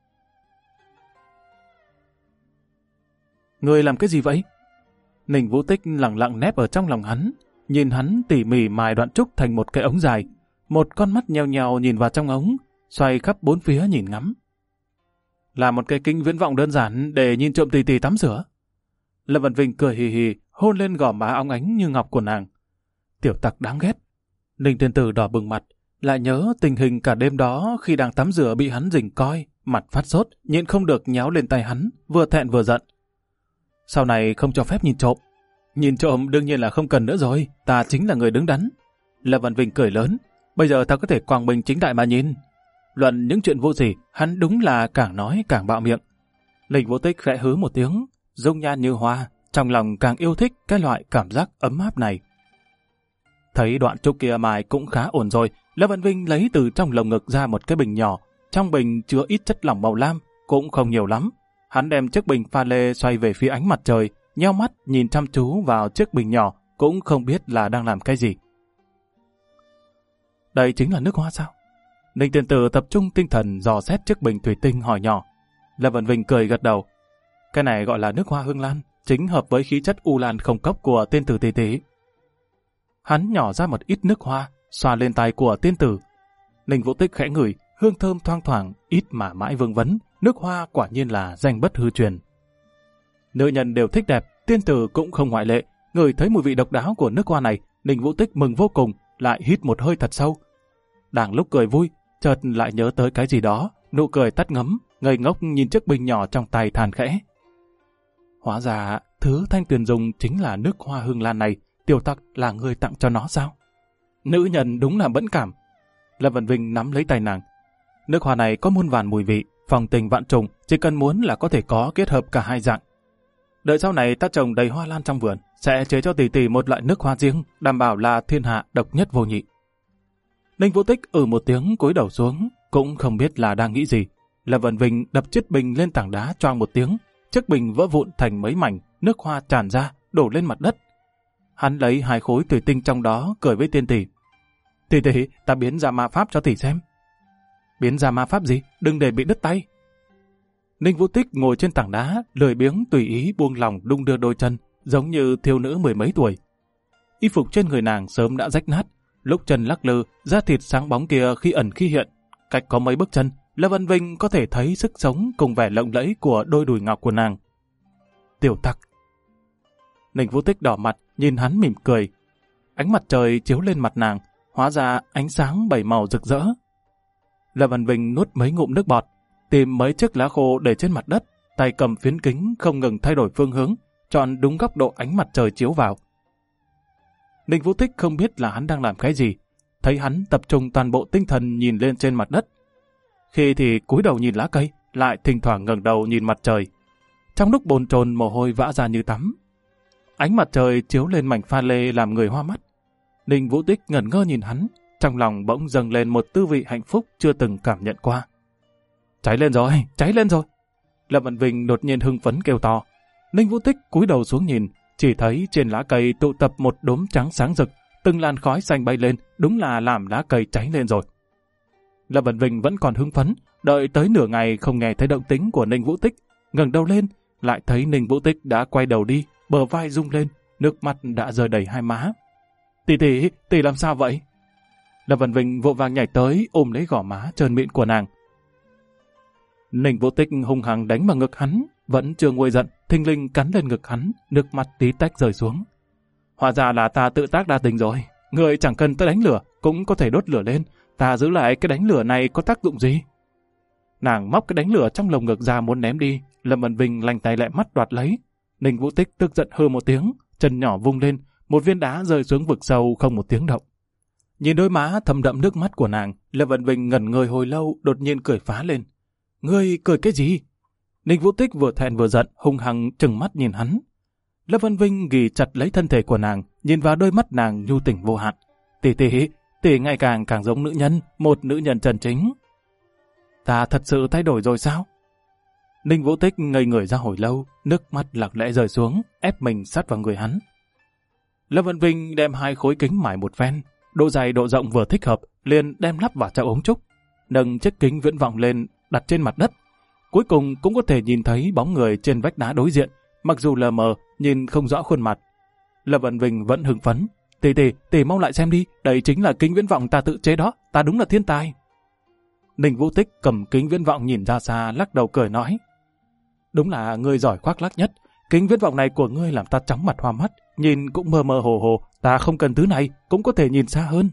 Người làm cái gì vậy? Ninh Vũ Tích lặng lặng nép ở trong lòng hắn, nhìn hắn tỉ mỉ mài đoạn trúc thành một cái ống dài, một con mắt nheo nheo nhìn vào trong ống, xoay khắp bốn phía nhìn ngắm. Là một cái kính viễn vọng đơn giản để nhìn trộm tì tì tắm rửa. Lâm Vân Vinh cười hì hì, hôn lên gò má óng ánh như ngọc của nàng. Tiểu tặc đáng ghét. Ninh Tiên Tử đỏ bừng mặt, lại nhớ tình hình cả đêm đó khi đang tắm rửa bị hắn rình coi, mặt phát sốt, nhịn không được nhéo lên tay hắn, vừa thẹn vừa giận. Sau này không cho phép nhìn trộm. Nhìn trộm đương nhiên là không cần nữa rồi, ta chính là người đứng đắn. Lâm Văn Vinh cười lớn, bây giờ ta có thể quang minh chính đại mà nhìn. Luận những chuyện vô gì, hắn đúng là càng nói càng bạo miệng. Ninh Vũ Tích khẽ hứ một tiếng, dung nhan như hoa, trong lòng càng yêu thích cái loại cảm giác ấm áp này. Thấy đoạn trúc kia mài cũng khá ổn rồi, Lâm Văn Vinh lấy từ trong lồng ngực ra một cái bình nhỏ, trong bình chứa ít chất lỏng màu lam, cũng không nhiều lắm. Hắn đem chiếc bình pha lê xoay về phía ánh mặt trời, nheo mắt nhìn chăm chú vào chiếc bình nhỏ, cũng không biết là đang làm cái gì. Đây chính là nước hoa sao? Ninh Tiên Tử tập trung tinh thần dò xét chiếc bình thủy tinh hỏi nhỏ. Lâm Văn Vinh cười gật đầu. Cái này gọi là nước hoa hương lan, chính hợp với khí chất u lan không cốc của tiên tử tỷ tỷ. Hắn nhỏ ra một ít nước hoa, xoa lên tay của tiên tử. Ninh Vũ Tích khẽ ngửi, hương thơm thoang thoảng, ít mà mãi vương vấn, nước hoa quả nhiên là danh bất hư truyền. Nữ nhân đều thích đẹp, tiên tử cũng không ngoại lệ. Ngửi thấy mùi vị độc đáo của nước hoa này, Ninh Vũ Tích mừng vô cùng, lại hít một hơi thật sâu. Đang lúc cười vui, chợt lại nhớ tới cái gì đó, nụ cười tắt ngấm, ngây ngốc nhìn chiếc bình nhỏ trong tay than khẽ. Hóa ra, thứ Thanh Tuyền dùng chính là nước hoa hương lan này, tiểu tặc là người tặng cho nó sao? Nữ nhân đúng là mẫn cảm. Lâm Văn Vinh nắm lấy tay nàng. Nước hoa này có muôn vàn mùi vị, phong tình vạn trùng, chỉ cần muốn là có thể có kết hợp cả hai dạng. Đợi sau này ta trồng đầy hoa lan trong vườn, sẽ chế cho tỷ tỷ một loại nước hoa riêng, đảm bảo là thiên hạ độc nhất vô nhị. Ninh Vũ Tích một tiếng cúi đầu xuống, cũng không biết là đang nghĩ gì. Lâm Văn Vinh đập chiếc bình lên tảng đá choang một tiếng, chiếc bình vỡ vụn thành mấy mảnh, nước hoa tràn ra, đổ lên mặt đất. Hắn lấy 2 khối thủy tinh trong đó, cười với tiên tỷ. Tỷ tỷ, ta biến ra ma pháp cho tỷ xem. Biến ra ma pháp gì? Đừng để bị đứt tay. Ninh Vũ Tích ngồi trên tảng đá, lười biếng tùy ý buông lòng đung đưa đôi chân, giống như thiếu nữ 10 mấy tuổi. Y phục trên người nàng sớm đã rách nát, lúc chân lắc lư, da thịt sáng bóng kia khi ẩn khi hiện. Cách có mấy bước chân, Lâm Văn Vinh có thể thấy sức sống cùng vẻ lộng lẫy của đôi đùi ngọc của nàng. Tiểu tặc. Ninh Vũ Tích đỏ mặt, nhìn hắn mỉm cười. Ánh mặt trời chiếu lên mặt nàng, hóa ra ánh sáng 7 màu rực rỡ. Lâm Văn Vinh nuốt mấy ngụm nước bọt, tìm mấy chiếc lá khô để trên mặt đất, tay cầm phiến kính không ngừng thay đổi phương hướng, chọn đúng góc độ ánh mặt trời chiếu vào. Ninh Vũ Tích không biết là hắn đang làm cái gì, thấy hắn tập trung toàn bộ tinh thần nhìn lên trên mặt đất. Khi thì cúi đầu nhìn lá cây, lại thỉnh thoảng ngẩng đầu nhìn mặt trời. Trong lúc bồn chồn mồ hôi vã ra như tắm. Ánh mặt trời chiếu lên mảnh pha lê làm người hoa mắt. Ninh Vũ Tích ngẩn ngơ nhìn hắn, trong lòng bỗng dâng lên một tư vị hạnh phúc chưa từng cảm nhận qua. Cháy lên rồi, cháy lên rồi. Lâm Văn Vinh đột nhiên hưng phấn kêu to. Ninh Vũ Tích cúi đầu xuống nhìn, chỉ thấy trên lá cây tụ tập một đốm trắng sáng rực, từng làn khói xanh bay lên, đúng là làm lá cây cháy lên rồi. Lâm Văn Vinh vẫn còn hưng phấn, đợi tới nửa ngày không nghe thấy động tĩnh của Ninh Vũ Tích, ngẩng đầu lên, lại thấy Ninh Vũ Tích đã quay đầu đi, bờ vai rung lên, nước mắt đã rơi đầy hai má. Tỷ làm sao vậy? Lâm Văn Vinh vội vàng nhảy tới ôm lấy gò má trơn mịn của nàng. Ninh Vũ Tích hung hăng đánh vào ngực hắn, vẫn chưa nguôi giận, thình lình cắn lên ngực hắn, nước mắt tí tách rơi xuống. Hóa ra là ta tự tác đa tình rồi, người chẳng cần tới đánh lửa, cũng có thể đốt lửa lên. Ta giữ lại cái đánh lửa này có tác dụng gì? Nàng móc cái đánh lửa trong lồng ngực ra muốn ném đi. Lâm Vân Vinh lành tay lại mắt đoạt lấy. Ninh Vũ Tích tức giận hừ một tiếng, chân nhỏ vung lên, một viên đá rơi xuống vực sâu không một tiếng động. Nhìn đôi má thầm đậm nước mắt của nàng, Lâm Vân Vinh ngẩn người hồi lâu, đột nhiên cười phá lên. Ngươi cười cái gì? Ninh Vũ Tích vừa thẹn vừa giận, hung hăng trừng mắt nhìn hắn. Lâm Vân Vinh ghì chặt lấy thân thể của nàng, nhìn vào đôi mắt nàng nhu tình vô hạn. Tỷ ngày càng càng giống nữ nhân, một nữ nhân chân chính. Ta thật sự thay đổi rồi sao? Ninh Vũ Tích ngây người ra hồi lâu, nước mắt lặng lẽ rơi xuống, ép mình sát vào người hắn. Lâm Vân Vinh đem 2 khối kính mài một phen, độ dài độ rộng vừa thích hợp, liền đem lắp vào trong ống trúc, nâng chiếc kính viễn vọng lên, đặt trên mặt đất. Cuối cùng cũng có thể nhìn thấy bóng người trên vách đá đối diện, mặc dù lờ mờ, nhìn không rõ khuôn mặt. Lâm Vân Vinh vẫn hưng phấn. Tỷ mau lại xem đi, đây chính là kính viễn vọng ta tự chế đó, ta đúng là thiên tài. Ninh Vũ Tích cầm kính viễn vọng nhìn ra xa, lắc đầu cười nói. Đúng là ngươi giỏi khoác lác nhất, kính viễn vọng này của ngươi làm ta chóng mặt hoa mắt, nhìn cũng mơ mơ hồ hồ, ta không cần thứ này, cũng có thể nhìn xa hơn.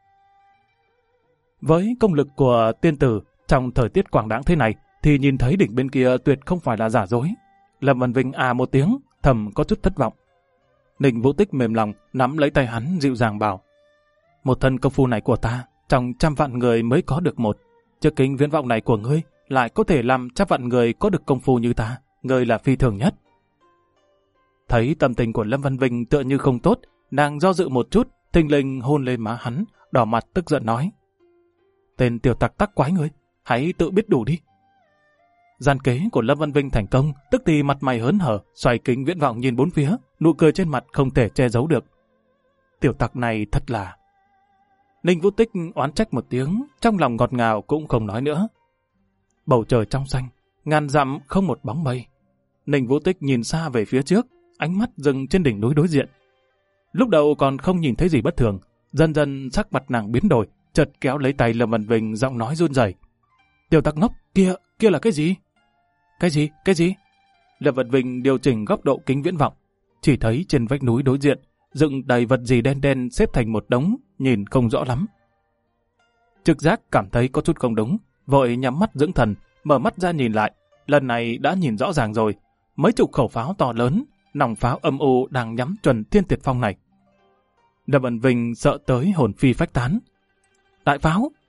Với công lực của tiên tử, trong thời tiết quảng đãng thế này, thì nhìn thấy đỉnh bên kia tuyệt không phải là giả dối. Lâm Vân Vinh một tiếng, thầm có chút thất vọng. Ninh Vũ Tích mềm lòng, nắm lấy tay hắn dịu dàng bảo. Một thân công phu này của ta, trong 100 vạn người mới có được một. Chiếc kính viễn vọng này của ngươi, lại có thể làm 100 vạn người có được công phu như ta. Ngươi là phi thường nhất. Thấy tâm tình của Lâm Vân Vinh tựa như không tốt, nàng do dự một chút, thình lình hôn lên má hắn, đỏ mặt tức giận nói. Tên tiểu tặc tắc quái ngươi, hãy tự biết đủ đi. Gian kế của Lâm Vân Vinh thành công, tức thì mặt mày hớn hở, xoay kính viễn vọng nhìn bốn phía, nụ cười trên mặt không thể che giấu được. Tiểu tặc này thật là... Ninh Vũ Tích oán trách một tiếng, trong lòng ngọt ngào cũng không nói nữa. Bầu trời trong xanh, ngàn dặm không một bóng mây. Ninh Vũ Tích nhìn xa về phía trước, ánh mắt dừng trên đỉnh núi đối diện. Lúc đầu còn không nhìn thấy gì bất thường, dần dần sắc mặt nàng biến đổi, chợt kéo lấy tay Lâm Vân Vinh, giọng nói run rẩy. Tiểu tặc ngốc, kia là cái gì? Cái gì? Lâm Vân Vinh điều chỉnh góc độ kính viễn vọng, chỉ thấy trên vách núi đối diện dựng đầy vật gì đen đen xếp thành một đống, nhìn không rõ lắm. Trực giác cảm thấy có chút không đúng, vội nhắm mắt dưỡng thần, mở mắt ra nhìn lại. Lần này đã nhìn rõ ràng rồi, mấy chục khẩu pháo to lớn, nòng pháo âm u đang nhắm chuẩn Thiên Tuyệt Phong này. Lâm Vân Vinh sợ tới hồn phi phách tán. Đại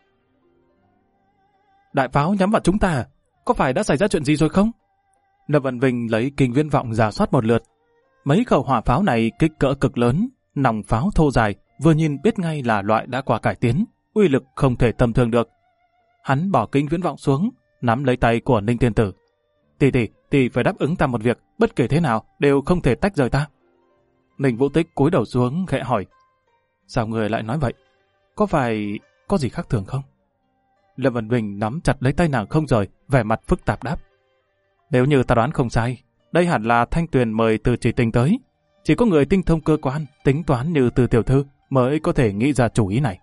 pháo nhắm vào chúng ta, có phải đã xảy ra chuyện gì rồi không? Lâm Vân Vinh lấy kính viễn vọng rà soát một lượt. Mấy khẩu hỏa pháo này kích cỡ cực lớn, nòng pháo thô dài, vừa nhìn biết ngay là loại đã qua cải tiến, uy lực không thể tầm thường được. Hắn bỏ kính viễn vọng xuống, nắm lấy tay của Ninh Tiên Tử. Tỷ phải đáp ứng ta một việc, bất kể thế nào đều không thể tách rời ta. Ninh Vũ Tích cúi đầu xuống khẽ hỏi. Sao người lại nói vậy? Có phải có gì khác thường không? Lâm Vân Vinh nắm chặt lấy tay nàng không rời, vẻ mặt phức tạp đáp. Nếu như ta đoán không sai, đây hẳn là Thanh Tuyền mời Từ Chỉ Tình tới. Chỉ có người tinh thông cơ quan, tính toán như Từ tiểu thư mới có thể nghĩ ra chủ ý này.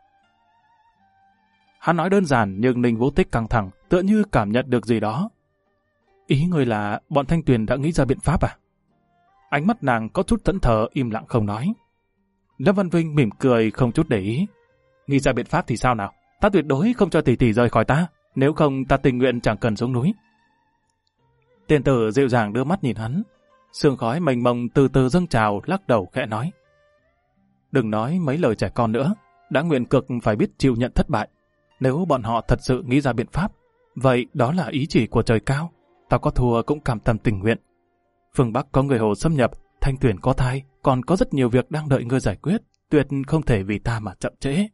Hắn nói đơn giản nhưng Ninh Vũ Tích căng thẳng, tựa như cảm nhận được gì đó. Ý người là bọn Thanh Tuyền đã nghĩ ra biện pháp à? Ánh mắt nàng có chút thẫn thờ, im lặng không nói. Lâm Văn Vinh mỉm cười không chút để ý. Nghĩ ra biện pháp thì sao nào? Ta tuyệt đối không cho tỷ rời khỏi ta, nếu không ta tình nguyện chẳng cần xuống núi. Tiên tử dịu dàng đưa mắt nhìn hắn, sương khói mênh mông từ từ dâng trào, lắc đầu khẽ nói. Đừng nói mấy lời trẻ con nữa, đã nguyện cực phải biết chịu nhận thất bại. Nếu bọn họ thật sự nghĩ ra biện pháp, vậy đó là ý chỉ của trời cao, ta có thua cũng cam tâm tình nguyện. Phương Bắc có người Hồ xâm nhập, Thanh Tuyền có thai, còn có rất nhiều việc đang đợi ngươi giải quyết, tuyệt không thể vì ta mà chậm trễ.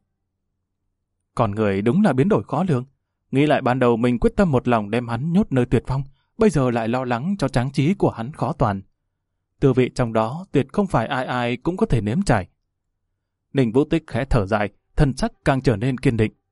Còn người đúng là biến đổi khó lường. Nghĩ lại ban đầu mình quyết tâm một lòng đem hắn nhốt nơi Tuyệt Phong, bây giờ lại lo lắng cho tráng trí của hắn khó toàn. Tư vị trong đó tuyệt không phải ai ai cũng có thể nếm trải. Ninh Vũ Tích khẽ thở dài, thân sắc càng trở nên kiên định.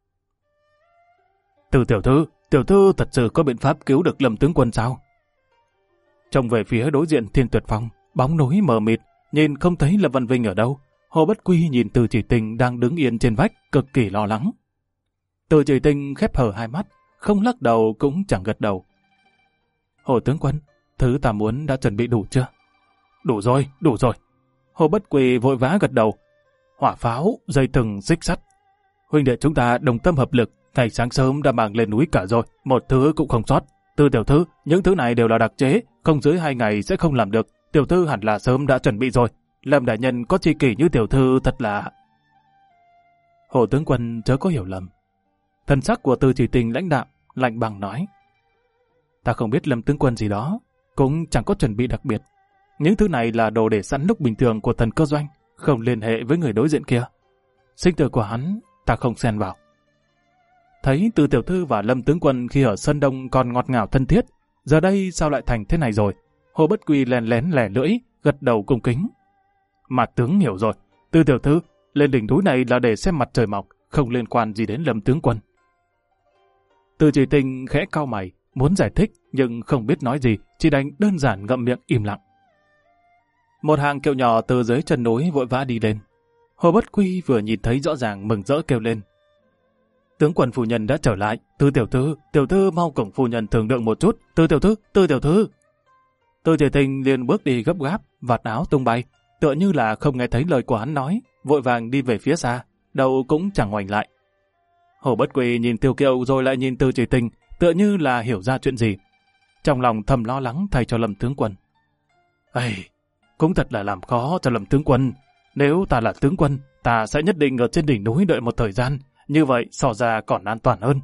Từ tiểu thư thật sự có biện pháp cứu được Lâm tướng quân sao? Trông về phía đối diện Thiên Tuyệt Phong, bóng núi mờ mịt, nhìn không thấy Lâm Văn Vinh ở đâu. Hồ Bất Quy nhìn Từ Chỉ Tình đang đứng yên trên vách, cực kỳ lo lắng. Từ Chỉ Tình khép hờ hai mắt, không lắc đầu cũng chẳng gật đầu. Hồ tướng quân, thứ ta muốn đã chuẩn bị đủ chưa? Đủ rồi. Hồ Bất Quy vội vã gật đầu. Hỏa pháo, dây thừng, xích sắt. Huynh đệ chúng ta đồng tâm hợp lực, ngày sáng sớm đã mang lên núi cả rồi, một thứ cũng không sót. Tư tiểu thư, những thứ này đều là đặc chế, không dưới 2 ngày sẽ không làm được. Tiểu thư hẳn là sớm đã chuẩn bị rồi. Lâm đại nhân có tri kỷ như tiểu thư thật là... Hồ tướng quân chớ có hiểu lầm. Thần sắc của Từ Chỉ Tình lãnh đạm, lạnh bằng nói. Ta không biết Lâm tướng quân gì đó, cũng chẳng có chuẩn bị đặc biệt. Những thứ này là đồ để sẵn lúc bình thường của Thần Cơ Doanh, không liên hệ với người đối diện kia. Sinh tử của hắn, ta không xen vào. Thấy Từ tiểu thư và Lâm tướng quân khi ở Sơn Đông còn ngọt ngào thân thiết, giờ đây sao lại thành thế này rồi? Hồ Bất Quy lén lén lẻ lưỡi, gật đầu cung kính. Mà tướng hiểu rồi, Từ tiểu thư, lên đỉnh núi này là để xem mặt trời mọc, không liên quan gì đến Lâm tướng quân. Từ Chỉ Tình khẽ cau mày, muốn giải thích nhưng không biết nói gì, chỉ đành đơn giản ngậm miệng im lặng. Một hàng kiệu nhỏ từ dưới chân núi vội vã đi lên. Hồ Bất Quy vừa nhìn thấy rõ ràng mừng rỡ kêu lên. Tướng quân phu nhân đã trở lại, Từ tiểu thư mau cùng phu nhân thương lượng một chút, Từ tiểu thư. Từ Chỉ Tình liền bước đi gấp gáp, vạt áo tung bay, tựa như là không nghe thấy lời của hắn nói, vội vàng đi về phía xa, đầu cũng chẳng ngoảnh lại. Hồ Bất Quy nhìn Tiêu Kiệu rồi lại nhìn Từ Chỉ Tình, tựa như là hiểu ra chuyện gì. Trong lòng thầm lo lắng thay cho Lâm tướng quân. Ây, cũng thật là làm khó cho Lâm tướng quân. Nếu ta là tướng quân, ta sẽ nhất định ở trên đỉnh núi đợi một thời gian, như vậy so ra còn an toàn hơn.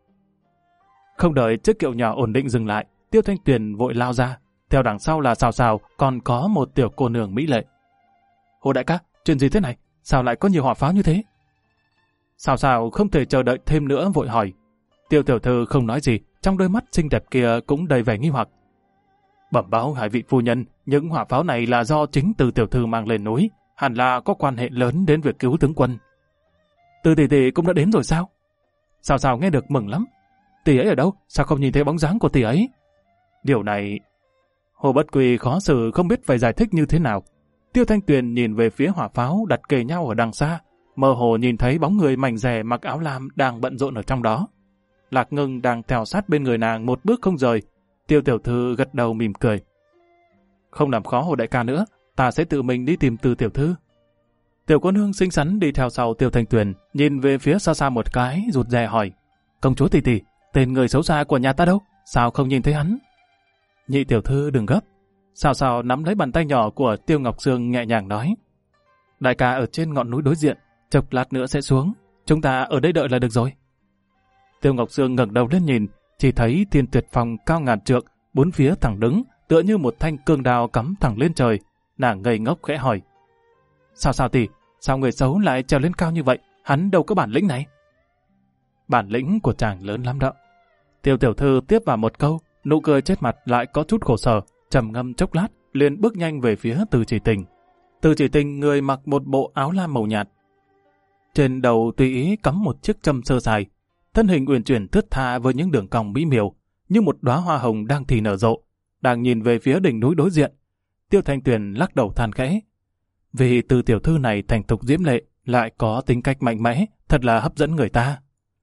Không đợi chiếc kiệu nhỏ ổn định dừng lại, Tiêu Thanh Tuyền vội lao ra. Theo đằng sau là Sào Sào, còn có một tiểu cô nương mỹ lệ. Hồ đại ca, chuyện gì thế này? Sao lại có nhiều hỏa pháo như thế? Sào Sào không thể chờ đợi thêm nữa vội hỏi. Tiêu tiểu thư không nói gì, trong đôi mắt xinh đẹp kia cũng đầy vẻ nghi hoặc. Bẩm báo hai vị phu nhân, những hỏa pháo này là do chính Từ tiểu thư mang lên núi, hẳn là có quan hệ lớn đến việc cứu tướng quân. Từ tỷ tỷ cũng đã đến rồi sao? Sào Sào nghe được mừng lắm. Tỷ ấy ở đâu? Sao không nhìn thấy bóng dáng của tỷ ấy? Điều này... Hồ Bất Quy khó xử không biết phải giải thích như thế nào. Tiêu Thanh Tuyền nhìn về phía hỏa pháo đặt kề nhau ở đằng xa, mơ hồ nhìn thấy bóng người mảnh dẻ mặc áo lam đang bận rộn ở trong đó. Lạc Ngưng đang theo sát bên người nàng một bước không rời. Tiêu tiểu thư gật đầu mỉm cười. Không làm khó Hồ đại ca nữa, ta sẽ tự mình đi tìm Từ tiểu thư. Tiểu cô nương xinh xắn đi theo sau Tiêu Thanh Tuyền, nhìn về phía xa xa một cái, rụt rè hỏi. Công chúa tỷ tỷ, tên người xấu xa của nhà ta đâu? Sao không nhìn thấy hắn? Nhị tiểu thư đừng gấp. Sào Sào nắm lấy bàn tay nhỏ của Tiêu Ngọc Sương nhẹ nhàng nói. Đại ca ở trên ngọn núi đối diện, chốc lát nữa sẽ xuống. Chúng ta ở đây đợi là được rồi. Tiêu Ngọc Sương ngẩng đầu lên nhìn, chỉ thấy Thiên Tuyệt Phòng cao ngàn trượng, bốn phía thẳng đứng, tựa như một thanh cương đao cắm thẳng lên trời. Nàng ngây ngốc khẽ hỏi. Sao tỷ, sao người xấu lại trèo lên cao như vậy? Hắn đâu có bản lĩnh này? Bản lĩnh của chàng lớn lắm đó. Tiêu tiểu thư tiếp vào một câu, nụ cười trên mặt lại có chút khổ sở, trầm ngâm chốc lát, liền bước nhanh về phía Từ Chỉ Tình. Từ Chỉ Tình người mặc một bộ áo lam màu nhạt. Trên đầu tùy ý cắm một chiếc châm sơ sài, thân hình uyển chuyển thướt tha với những đường cong mỹ miều, như một đóa hoa hồng đang thì nở rộ, đang nhìn về phía đỉnh núi đối diện. Tiêu Thanh Tuyền lắc đầu than khẽ. Vì Từ tiểu thư này thành thục diễm lệ, lại có tính cách mạnh mẽ, thật là hấp dẫn người ta.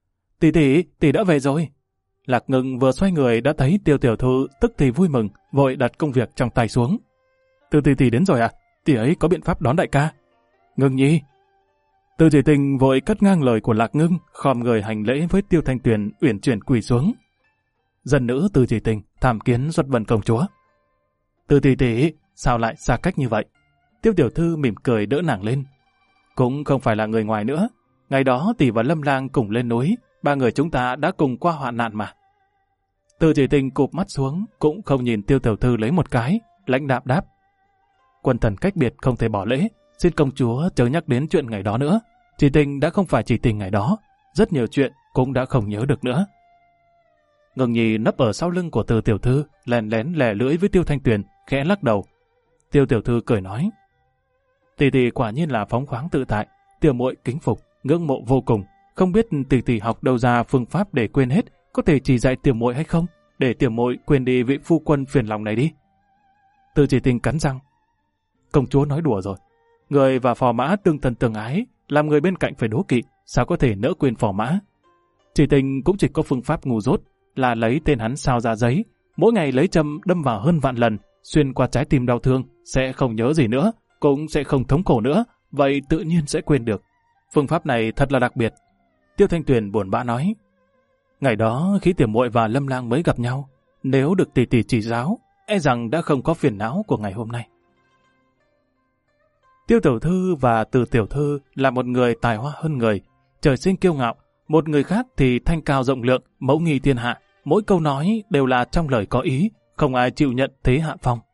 Tỷ đã về rồi. Lạc Ngưng vừa xoay người đã thấy Tiêu tiểu thư, tức thì vui mừng, vội đặt công việc trong tay xuống. Từ tỷ đến rồi à? Tỷ ấy có biện pháp đón đại ca. Ngưng nhi. Từ Chỉ Tình vội cắt ngang lời của Lạc Ngưng, khom người hành lễ với Tiêu Thanh Tuyền, uyển chuyển quỳ xuống. Dân nữ Từ Chỉ Tình tham kiến Duật Vân công chúa. Từ tỷ, sao lại xa cách như vậy? Tiêu tiểu thư mỉm cười đỡ nàng lên. Cũng không phải là người ngoài nữa. Ngày đó tỷ và Lâm Lang cùng lên núi, ba người chúng ta đã cùng qua hoạn nạn mà. Từ Chỉ Tình cụp mắt xuống, cũng không nhìn Tiêu tiểu thư lấy một cái, lãnh đạm đáp. Quân thần cách biệt không thể bỏ lễ, xin công chúa chớ nhắc đến chuyện ngày đó nữa. Chỉ Tình đã không phải chỉ tình ngày đó, rất nhiều chuyện cũng đã không nhớ được nữa. Ngưng nhi nấp ở sau lưng của Từ tiểu thư, lén lén lè lưỡi với Tiêu Thanh Tuyền, khẽ lắc đầu. Tiêu tiểu thư cười nói. Tỷ quả nhiên là phóng khoáng tự tại, tiểu muội kính phục, ngưỡng mộ vô cùng. Không biết tỷ học đâu ra phương pháp để quên hết, có thể chỉ dạy tiểu muội hay không, để tiểu muội quên đi vị phu quân phiền lòng này đi. Từ Chỉ Tình cắn răng. Công chúa nói đùa rồi. Người và phò mã tương thân tương ái, làm người bên cạnh phải đố kỵ, sao có thể nỡ quên phò mã. Chỉ Tình cũng chỉ có phương pháp ngu dốt, là lấy tên hắn sao ra giấy, mỗi ngày lấy châm đâm vào hơn vạn lần, xuyên qua trái tim đau thương, sẽ không nhớ gì nữa, cũng sẽ không thống khổ nữa, vậy tự nhiên sẽ quên được. Phương pháp này thật là đặc biệt. Tiêu Thanh Tuyền buồn bã nói, ngày đó khi Tiểu Muội và Lâm Lang mới gặp nhau, nếu được tỷ tỷ chỉ giáo, e rằng đã không có phiền não của ngày hôm nay. Tiêu tiểu thư và Từ tiểu thư là một người tài hoa hơn người, trời sinh kiêu ngạo, một người khác thì thanh cao rộng lượng, mẫu nghi thiên hạ, mỗi câu nói đều là trong lời có ý, không ai chịu nhận thế hạ phong.